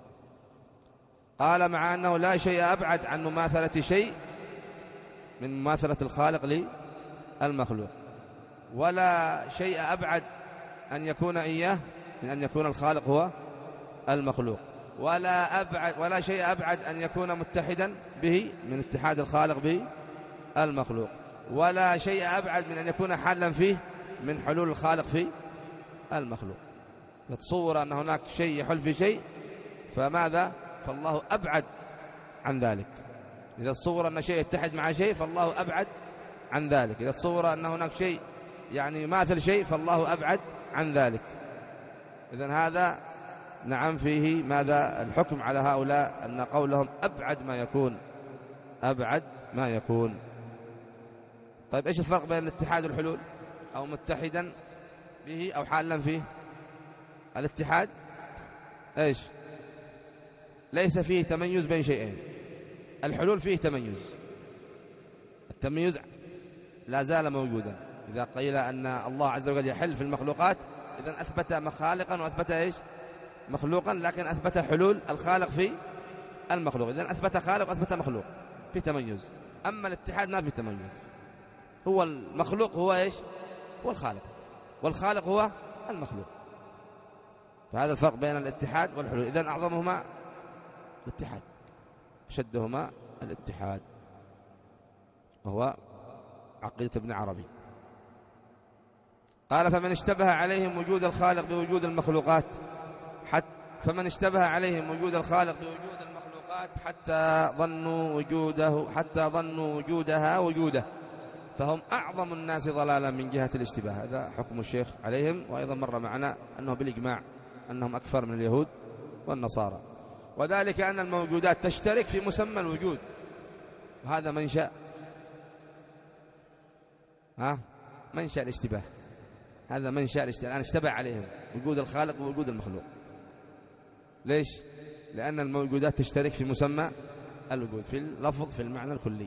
قال مع أنه لا شيء أبعد عن مماثلة شيء من مماثلة الخالق للمخلوق، ولا شيء أبعد أن يكون إياه من أن يكون الخالق هو المخلوق، ولا أبعد ولا شيء أبعد أن يكون متحدا به من اتحاد الخالق به المخلوق، ولا شيء أبعد من أن يكون حالا فيه من حلول الخالق في المخلوق. يتصور أن هناك شيء يحل في شيء، فماذا؟ فالله أبعد عن ذلك. إذا تصور أن شيء يتحد مع شيء فالله أبعد عن ذلك. إذا تصور أن هناك شيء يعني يماثل شيء فالله أبعد عن ذلك. إذن هذا نعم فيه ماذا؟ الحكم على هؤلاء أن قولهم أبعد ما يكون، أبعد ما يكون. طيب إيش الفرق بين الاتحاد والحلول؟ أو متحدا به أو حالا فيه. الاتحاد إيش؟ ليس فيه تميز بين شيئين. الحلول فيه تميز، التميز لا زال موجودا. إذا قيل أن الله عز وجل يحل في المخلوقات، إذن أثبت خالقا وأثبت إيش؟ مخلوقا، لكن أثبت حلول الخالق في المخلوق. إذن أثبت خالق وأثبت مخلوق، في تميز. أما الاتحاد ما في تميز، هو المخلوق هو إيش؟ هو الخالق، والخالق هو المخلوق. فهذا الفرق بين الاتحاد والحلول. إذن أعظمهما الاتحاد، شدهما الاتحاد، وهو عقيدة ابن عربي. قال فمن اشتبه عليهم وجود الخالق بوجود المخلوقات حتى فمن اشتبه عليهم وجود الخالق بوجود المخلوقات حتى ظنوا وجوده حتى ظنوا وجودها وجوده، فهم أعظم الناس ضلالا من جهة الاشتباه. هذا حكم الشيخ عليهم، وأيضا مر معنا أنه بالإجماع أنهم أكثر من اليهود والنصارى، وذلك أن الموجودات تشترك في مسمى الوجود، وهذا منشأ ها منشأ الاشتباه. هذا منشأ الاشتباه. الآن اشتبه عليهم وجود الخالق ووجود المخلوق. ليش؟ لأن الموجودات تشترك في مسمى الوجود، في اللفظ، في المعنى الكلي.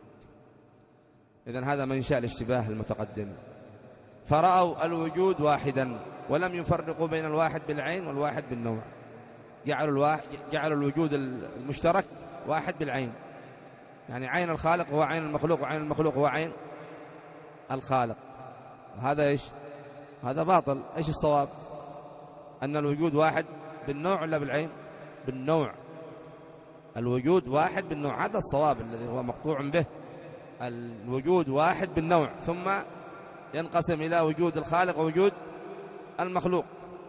إذن هذا منشأ الاشتباه المتقدم. فرأوا الوجود واحدا ولم يفرقوا بين الواحد بالعين والواحد بالنوع. جعلوا الواحد جعلوا الوجود المشترك واحد بالعين، يعني عين الخالق هو عين المخلوق، وعين المخلوق هو عين الخالق. هذا إيش؟ هذا باطل. إيش الصواب؟ أن الوجود واحد بالنوع ولا بالعين؟ بالنوع. الوجود واحد بالنوع، هذا الصواب الذي هو مقطوع به. الوجود واحد بالنوع، ثم ينقسم إلى وجود الخالق ووجود المخلوق،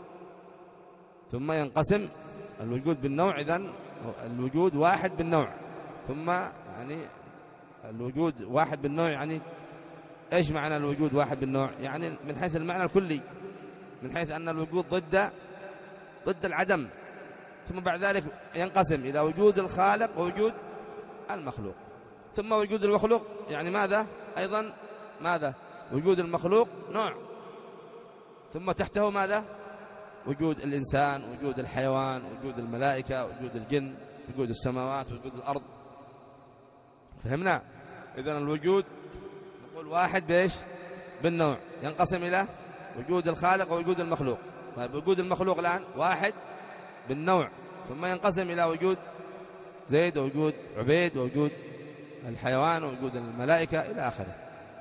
ثم ينقسم الوجود بالنوع. إذن الوجود واحد بالنوع، ثم يعني الوجود واحد بالنوع يعني إيش معنى الوجود واحد بالنوع؟ يعني من حيث المعنى الكلي، من حيث أن الوجود ضد ضد العدم. ثم بعد ذلك ينقسم إلى وجود الخالق ووجود المخلوق. ثم وجود المخلوق يعني ماذا؟ أيضا ماذا؟ وجود المخلوق نوع. ثم تحته ماذا؟ وجود الإنسان، وجود الحيوان، وجود الملائكة، وجود الجن، وجود السماوات، وجود الأرض. فهمنا؟ إذن الوجود نقول واحد بإيش؟ بالنوع، ينقسم إلى وجود الخالق ووجود المخلوق. طيب وجود المخلوق الآن واحد بالنوع، ثم ينقسم إلى وجود زيد ووجود عبيد ووجود الحيوان ووجود الملائكة إلى آخره.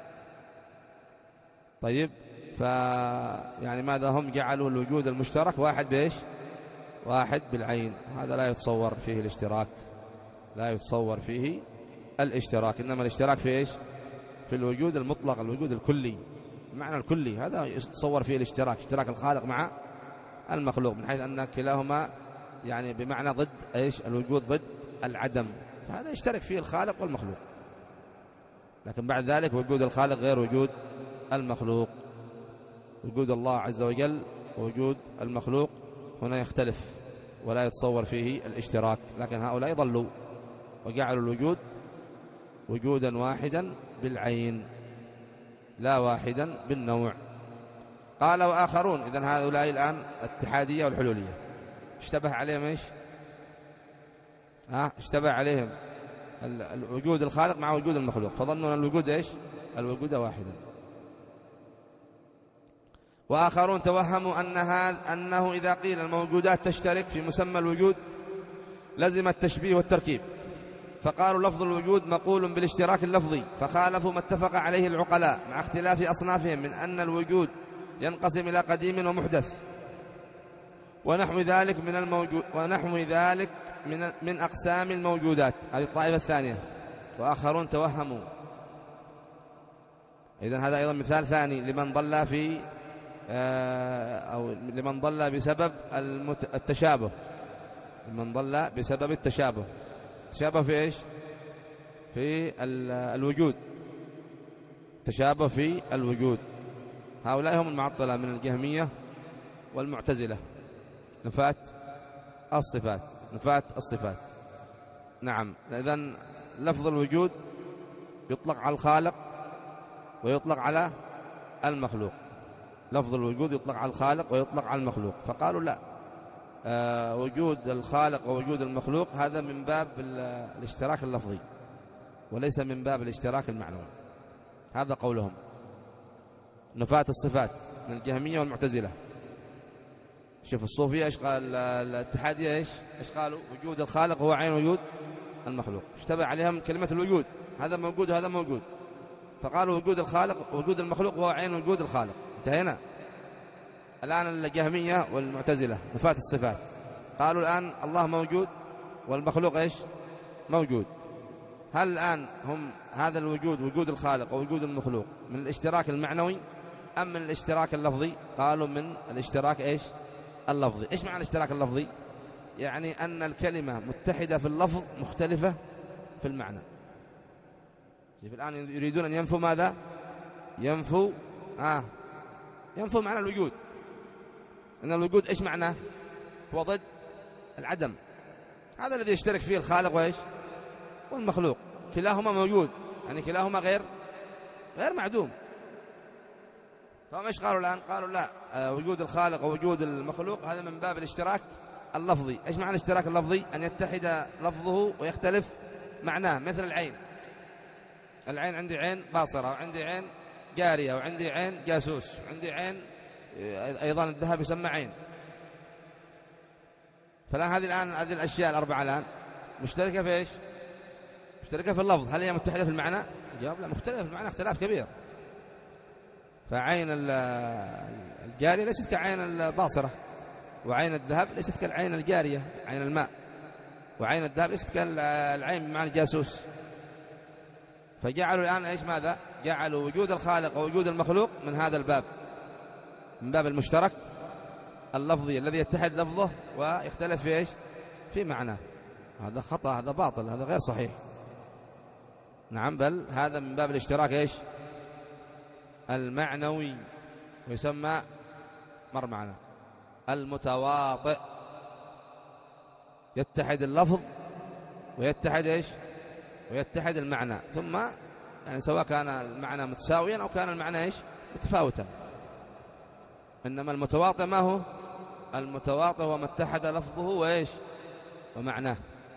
طيب ف يعني ماذا هم جعلوا الوجود المشترك واحد بإيش؟ واحد بالعين. هذا لا يتصور فيه الاشتراك، لا يتصور فيه الاشتراك، إنما الاشتراك في إيش؟ في الوجود المطلق، الوجود الكلي، المعنى الكلي، هذا يتصور فيه الاشتراك، اشتراك الخالق مع المخلوق، من حيث أن كلاهما يعني بمعنى ضد إيش؟ الوجود ضد العدم، فهذا يشترك فيه الخالق والمخلوق. لكن بعد ذلك وجود الخالق غير وجود المخلوق، وجود الله عز وجل ووجود المخلوق هنا يختلف ولا يتصور فيه الاشتراك. لكن هؤلاء ضلوا وجعلوا الوجود وجودا واحدا بالعين لا واحدا بالنوع. قال وآخرون، إذن هؤلاء الآن الاتحادية والحلولية اشتبه عليهم إيش؟ ها اشتبه عليهم الوجود الخالق مع وجود المخلوق، فظنوا أن الوجود إيش؟ الوجود واحدا. وآخرون توهموا أن هذا أنه إذا قيل الموجودات تشترك في مسمى الوجود لزم التشبيه والتركيب، فقالوا لفظ الوجود مقول بالاشتراك اللفظي، فخالفوا ما اتفق عليه العقلاء مع اختلاف أصنافهم من أن الوجود ينقسم إلى قديم ومحدث ونحو ذلك من الموجود ونحو ذلك من من أقسام الموجودات. هذه الطائفة الثانية. وآخرون توهموا. إذن هذا أيضا مثال ثاني لمن ضل في أو لمن ضل بسبب التشابه، لمن ضل بسبب التشابه. تشابه في إيش؟ في الوجود، تشابه في الوجود. هؤلاء هم المعطلة من الجهمية والمعتزلة، نفاة الصفات، نفاة الصفات. نعم. إذن لفظ الوجود يطلق على الخالق ويطلق على المخلوق، لفظ الوجود يطلق على الخالق ويطلق على المخلوق. فقالوا لا، آه وجود الخالق ووجود المخلوق هذا من باب الاشتراك اللفظي وليس من باب الاشتراك المعنوي. هذا قولهم، نفاة الصفات من الجهمية والمعتزلة. شوف الصوفية ايش قال، الاتحادية ايش ايش قالوا؟ وجود الخالق هو عين وجود المخلوق. اشتبه عليهم كلمة الوجود، هذا موجود وهذا موجود، فقالوا وجود الخالق ووجود المخلوق هو عين وجود الخالق. انتهينا. الآن الجهمية والمعتزلة نفاة الصفات قالوا الآن الله موجود والمخلوق ايش؟ موجود. هل الآن هم هذا الوجود وجود الخالق ووجود المخلوق من الاشتراك المعنوي أم من الاشتراك اللفظي؟ قالوا من الاشتراك ايش؟ اللفظي. ايش معنى الاشتراك اللفظي؟ يعني أن الكلمة متحدة في اللفظ مختلفة في المعنى. الآن يريدون أن ينفوا ماذا؟ ينفوا آه ينفوا معنى الوجود. أن الوجود إيش معناه؟ هو ضد العدم. هذا الذي يشترك فيه الخالق وإيش؟ والمخلوق، كلاهما موجود، يعني كلاهما غير غير معدوم. فهم إيش قالوا الآن؟ قالوا لا، آه وجود الخالق ووجود المخلوق هذا من باب الاشتراك اللفظي. إيش معنى الاشتراك اللفظي؟ أن يتحد لفظه ويختلف معناه. مثل العين، العين عندي عين باصرة، وعندي عين جارية، وعندي عين جاسوس، وعندي عين أيضا الذهب يسمى عين. فالآن هذه الآن هذه الأشياء الأربعة الآن مشتركة في إيش؟ مشتركة في اللفظ. هل هي متحدة في المعنى؟ الجواب لا، مختلفة في المعنى اختلاف كبير. فعين الجارية ليست كعين الباصرة، وعين الذهب ليست كالعين الجارية عين الماء، وعين الذهب ليست كالعين بمعنى الجاسوس. فجعلوا الآن إيش ماذا؟ جعلوا وجود الخالق ووجود المخلوق من هذا الباب، من باب المشترك اللفظي الذي يتحد لفظه ويختلف في إيش؟ في معناه. هذا خطأ، هذا باطل، هذا غير صحيح. نعم، بل هذا من باب الاشتراك إيش؟ المعنوي، ويسمى مر معنا المتواطئ، يتحد اللفظ ويتحد إيش ويتحد المعنى، ثم يعني سواء كان المعنى متساويا أو كان المعنى إيش متفاوتا. إنما المتواطئ ما هو؟ المتواطئ هو ما اتحد لفظه وإيش ومعناه.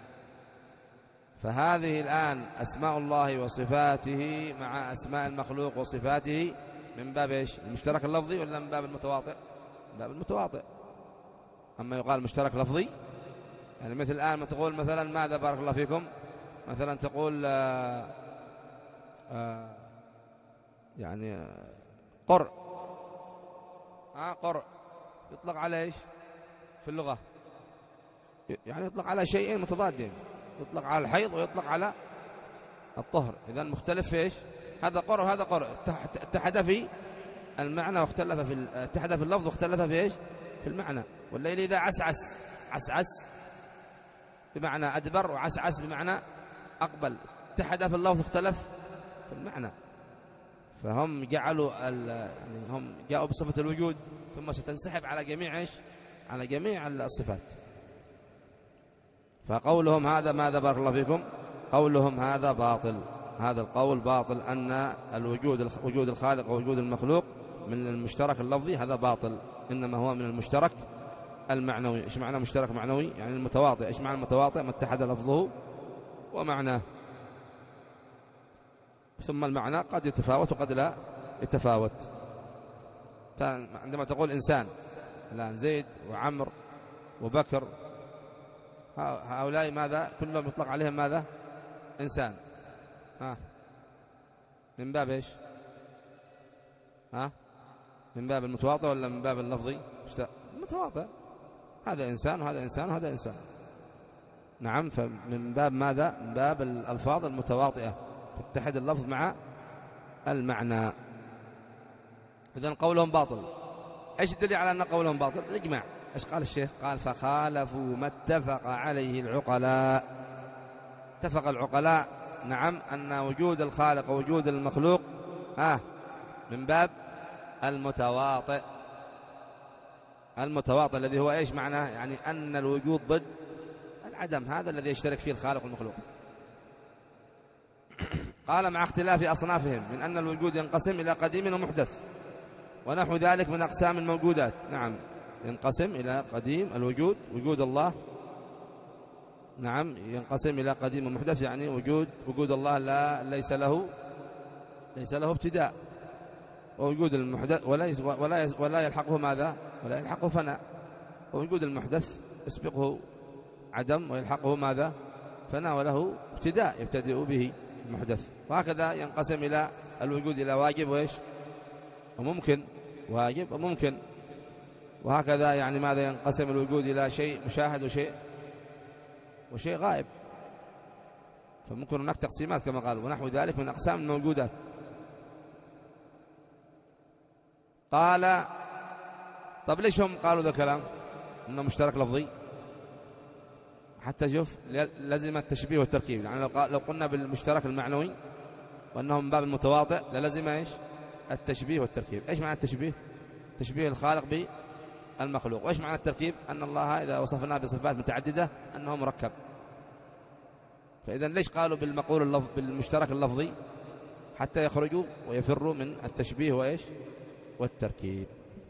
فهذه الآن أسماء الله وصفاته مع أسماء المخلوق وصفاته من باب إيش المشترك اللفظي ولا من باب المتواطئ؟ من باب المتواطئ. أما يقال مشترك لفظي يعني مثل الآن ما تقول مثلا ماذا بارك الله فيكم، مثلا تقول آآ آآ يعني قرء، آه قرء يطلق على إيش في اللغة؟ يعني يطلق على شيئين متضادين، يطلق على الحيض ويطلق على الطهر. إذا مختلف في إيش؟ هذا قرء وهذا قرء، اتحد في المعنى واختلف في اتحد في اللفظ واختلف في إيش في المعنى. والليل إذا عسعس، عسعس بمعنى أدبر وعسعس بمعنى أقبل، اتحد في اللفظ واختلف في المعنى. فهم جعلوا يعني هم جاءوا بصفة الوجود ثم ستنسحب على جميع إيش على جميع الصفات. فقولهم هذا ماذا بارك الله فيكم، قولهم هذا باطل، هذا القول باطل، أن الوجود وجود الخالق ووجود المخلوق من المشترك اللفظي هذا باطل، إنما هو من المشترك المعنوي. إيش معنى مشترك معنوي؟ يعني المتواطئ. إيش معنى المتواطئ؟ ما اتحد لفظه ومعناه، ثم المعنى قد يتفاوت وقد لا يتفاوت. فعندما تقول إنسان الآن زيد وعمر وبكر، هؤلاء ماذا كلهم يطلق عليهم ماذا؟ إنسان. ها من باب إيش؟ ها من باب المتواطئ ولا من باب اللفظي؟ المتواطئ، هذا إنسان وهذا إنسان وهذا إنسان. نعم، فمن باب ماذا؟ من باب الألفاظ المتواطئة تتحد اللفظ مع المعنى. إذن قولهم باطل. إيش الدليل على أن قولهم باطل؟ الإجماع. إيش قال الشيخ؟ قال فخالفوا ما اتفق عليه العقلاء. اتفق العقلاء نعم أن وجود الخالق ووجود المخلوق ها من باب المتواطئ. المتواطئ الذي هو إيش معناه؟ يعني أن الوجود ضد العدم، هذا الذي يشترك فيه الخالق والمخلوق. قال مع اختلاف أصنافهم من أن الوجود ينقسم إلى قديم ومحدث ونحو ذلك من أقسام الموجودات. نعم ينقسم إلى قديم الوجود، وجود الله نعم ينقسم إلى قديم ومحدث، يعني وجود وجود الله لا ليس له ليس له ابتداء، ووجود المحدث ولا ولا ولا يلحقه ماذا؟ ولا يلحقه فناء. ووجود المحدث يسبقه عدم ويلحقه ماذا؟ فناء، وله ابتداء يبتدئ به المحدث. وهكذا ينقسم إلى الوجود إلى واجب وإيش وممكن، واجب وممكن. وهكذا يعني ماذا ينقسم الوجود إلى شيء مشاهد وشيء وشيء غائب. فممكن هناك تقسيمات كما قال ونحو ذلك من أقسام الموجودات. قال طب ليش هم قالوا ذا كلام إنه مشترك لفظي؟ حتى شوف لازم التشبيه والتركيب. يعني لو قلنا بالمشترك المعنوي وأنه من باب المتواطئ للازم إيش التشبيه والتركيب. إيش معنى التشبيه؟ تشبيه الخالق بالمخلوق. وإيش معنى التركيب؟ أن الله إذا وصفناه بصفات متعددة أنه مركب. فإذا ليش قالوا بالمقول اللفظ بالمشترك اللفظي؟ حتى يخرجوا ويفروا من التشبيه وإيش والتركيب.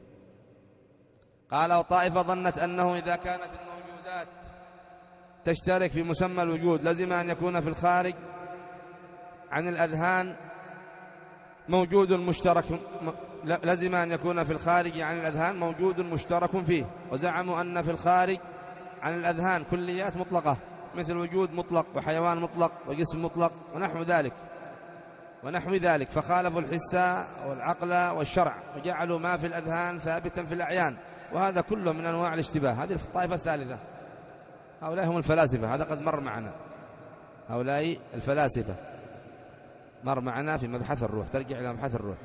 قال وطائفة ظنت أنه إذا كانت الموجودات تشترك في مسمى الوجود لازم أن يكون في الخارج عن الأذهان موجود مشترك، لازم أن يكون في الخارج عن الأذهان موجود مشترك فيه. وزعموا أن في الخارج عن الأذهان كليات مطلقة مثل وجود مطلق وحيوان مطلق وجسم مطلق ونحو ذلك ونحو ذلك فخالفوا الحس والعقل والشرع وجعلوا ما في الأذهان ثابتا في الأعيان. وهذا كله من أنواع الاشتباه. هذه الطائفة الثالثة، هؤلاء هم الفلاسفة. هذا قد مر معنا، هؤلاء الفلاسفة مر معنا في مبحث الروح. ترجع إلى مبحث الروح،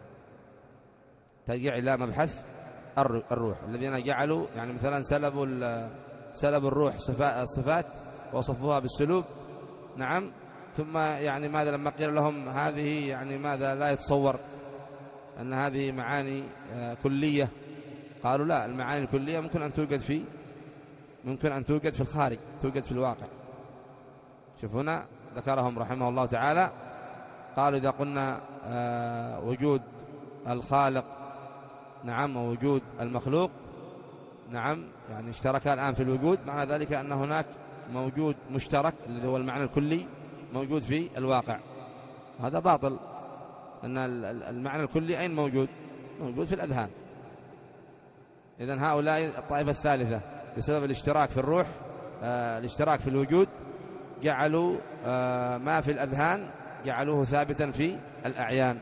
ترجع إلى مبحث الروح الذين جعلوا يعني مثلا سلبوا سلبوا الروح صفات ووصفوها بالسلوب. نعم ثم يعني ماذا لما قيل لهم هذه يعني ماذا لا يتصور أن هذه معاني كلية. قالوا لا، المعاني الكلية ممكن أن توجد في ممكن أن توجد في الخارج، توجد في الواقع. شوف هنا ذكرهم رحمه الله تعالى، قالوا إذا قلنا وجود الخالق نعم ووجود المخلوق نعم يعني اشتركا الآن في الوجود، معنى ذلك أن هناك موجود مشترك الذي هو المعنى الكلي موجود في الواقع. هذا باطل، أن المعنى الكلي أين موجود؟ موجود في الأذهان. إذن هؤلاء الطائفة الثالثة بسبب الاشتراك في الروح آه الاشتراك في الوجود جعلوا آه ما في الأذهان جعلوه ثابتا في الأعيان.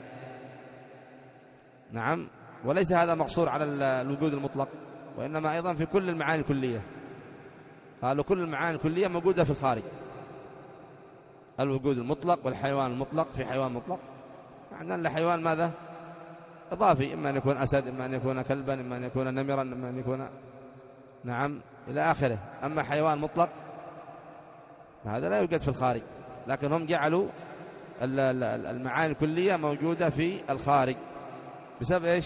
نعم، وليس هذا مقصور على الوجود المطلق، وإنما أيضا في كل المعاني الكلية. قالوا كل المعاني الكلية موجودة في الخارج، الوجود المطلق والحيوان المطلق. في حيوان مطلق معنى أن الحيوان ماذا؟ إضافي، إما أن يكون أسد، إما أن يكون كلبا، إما أن يكون نمرا، إما أن يكون نعم إلى آخره. أما حيوان مطلق هذا لا يوجد في الخارج، لكن هم جعلوا المعاني الكلية موجودة في الخارج بسبب إيش؟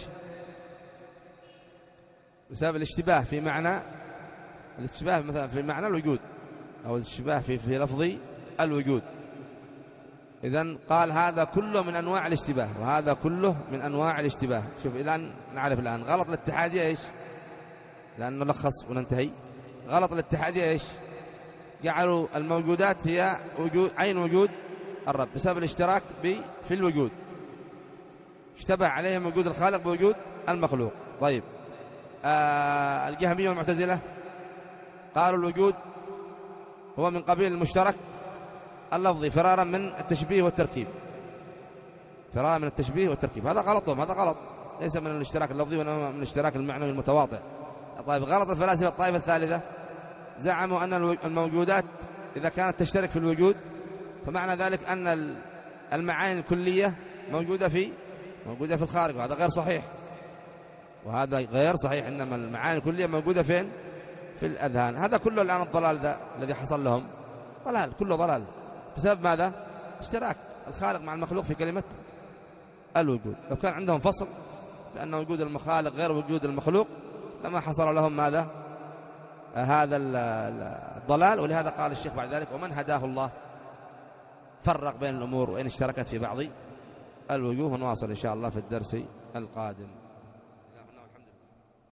بسبب الاشتباه في معنى الاشتباه مثلا في معنى الوجود، أو الاشتباه في في لفظ الوجود. إذن قال هذا كله من أنواع الاشتباه، وهذا كله من أنواع الاشتباه. شوف الآن نعرف الآن غلط الاتحادية إيش؟ لأن نلخص وننتهي. غلط الاتحادية إيش؟ جعلوا الموجودات هي وجود عين وجود الرب بسبب الاشتراك في الوجود، اشتبه عليهم وجود الخالق بوجود المخلوق. طيب آه الجهمية والمعتزلة قالوا الوجود هو من قبيل المشترك اللفظي فرارا من التشبيه والتركيب، فرارا من التشبيه والتركيب. هذا غلطهم، هذا غلط، ليس من الاشتراك اللفظي وإنما من الاشتراك المعنوي المتواطئ. طيب غلط الفلاسفة الطائفة الثالثة، زعموا أن الموجودات إذا كانت تشترك في الوجود فمعنى ذلك أن المعاني الكلية موجودة في موجودة في الخارج، وهذا غير صحيح، وهذا غير صحيح. إنما المعاني الكلية موجودة فين؟ في الأذهان. هذا كله الآن الضلال ذا الذي حصل لهم، ضلال، كله ضلال بسبب ماذا؟ اشتراك الخالق مع المخلوق في كلمة الوجود. لو كان عندهم فصل بأن وجود المخالق غير وجود المخلوق لما حصل لهم ماذا؟ آه هذا الضلال. ولهذا قال الشيخ بعد ذلك ومن هداه الله فرق بين الأمور وإن اشتركت في بعض الوجوه. ونواصل إن شاء الله في الدرس القادم.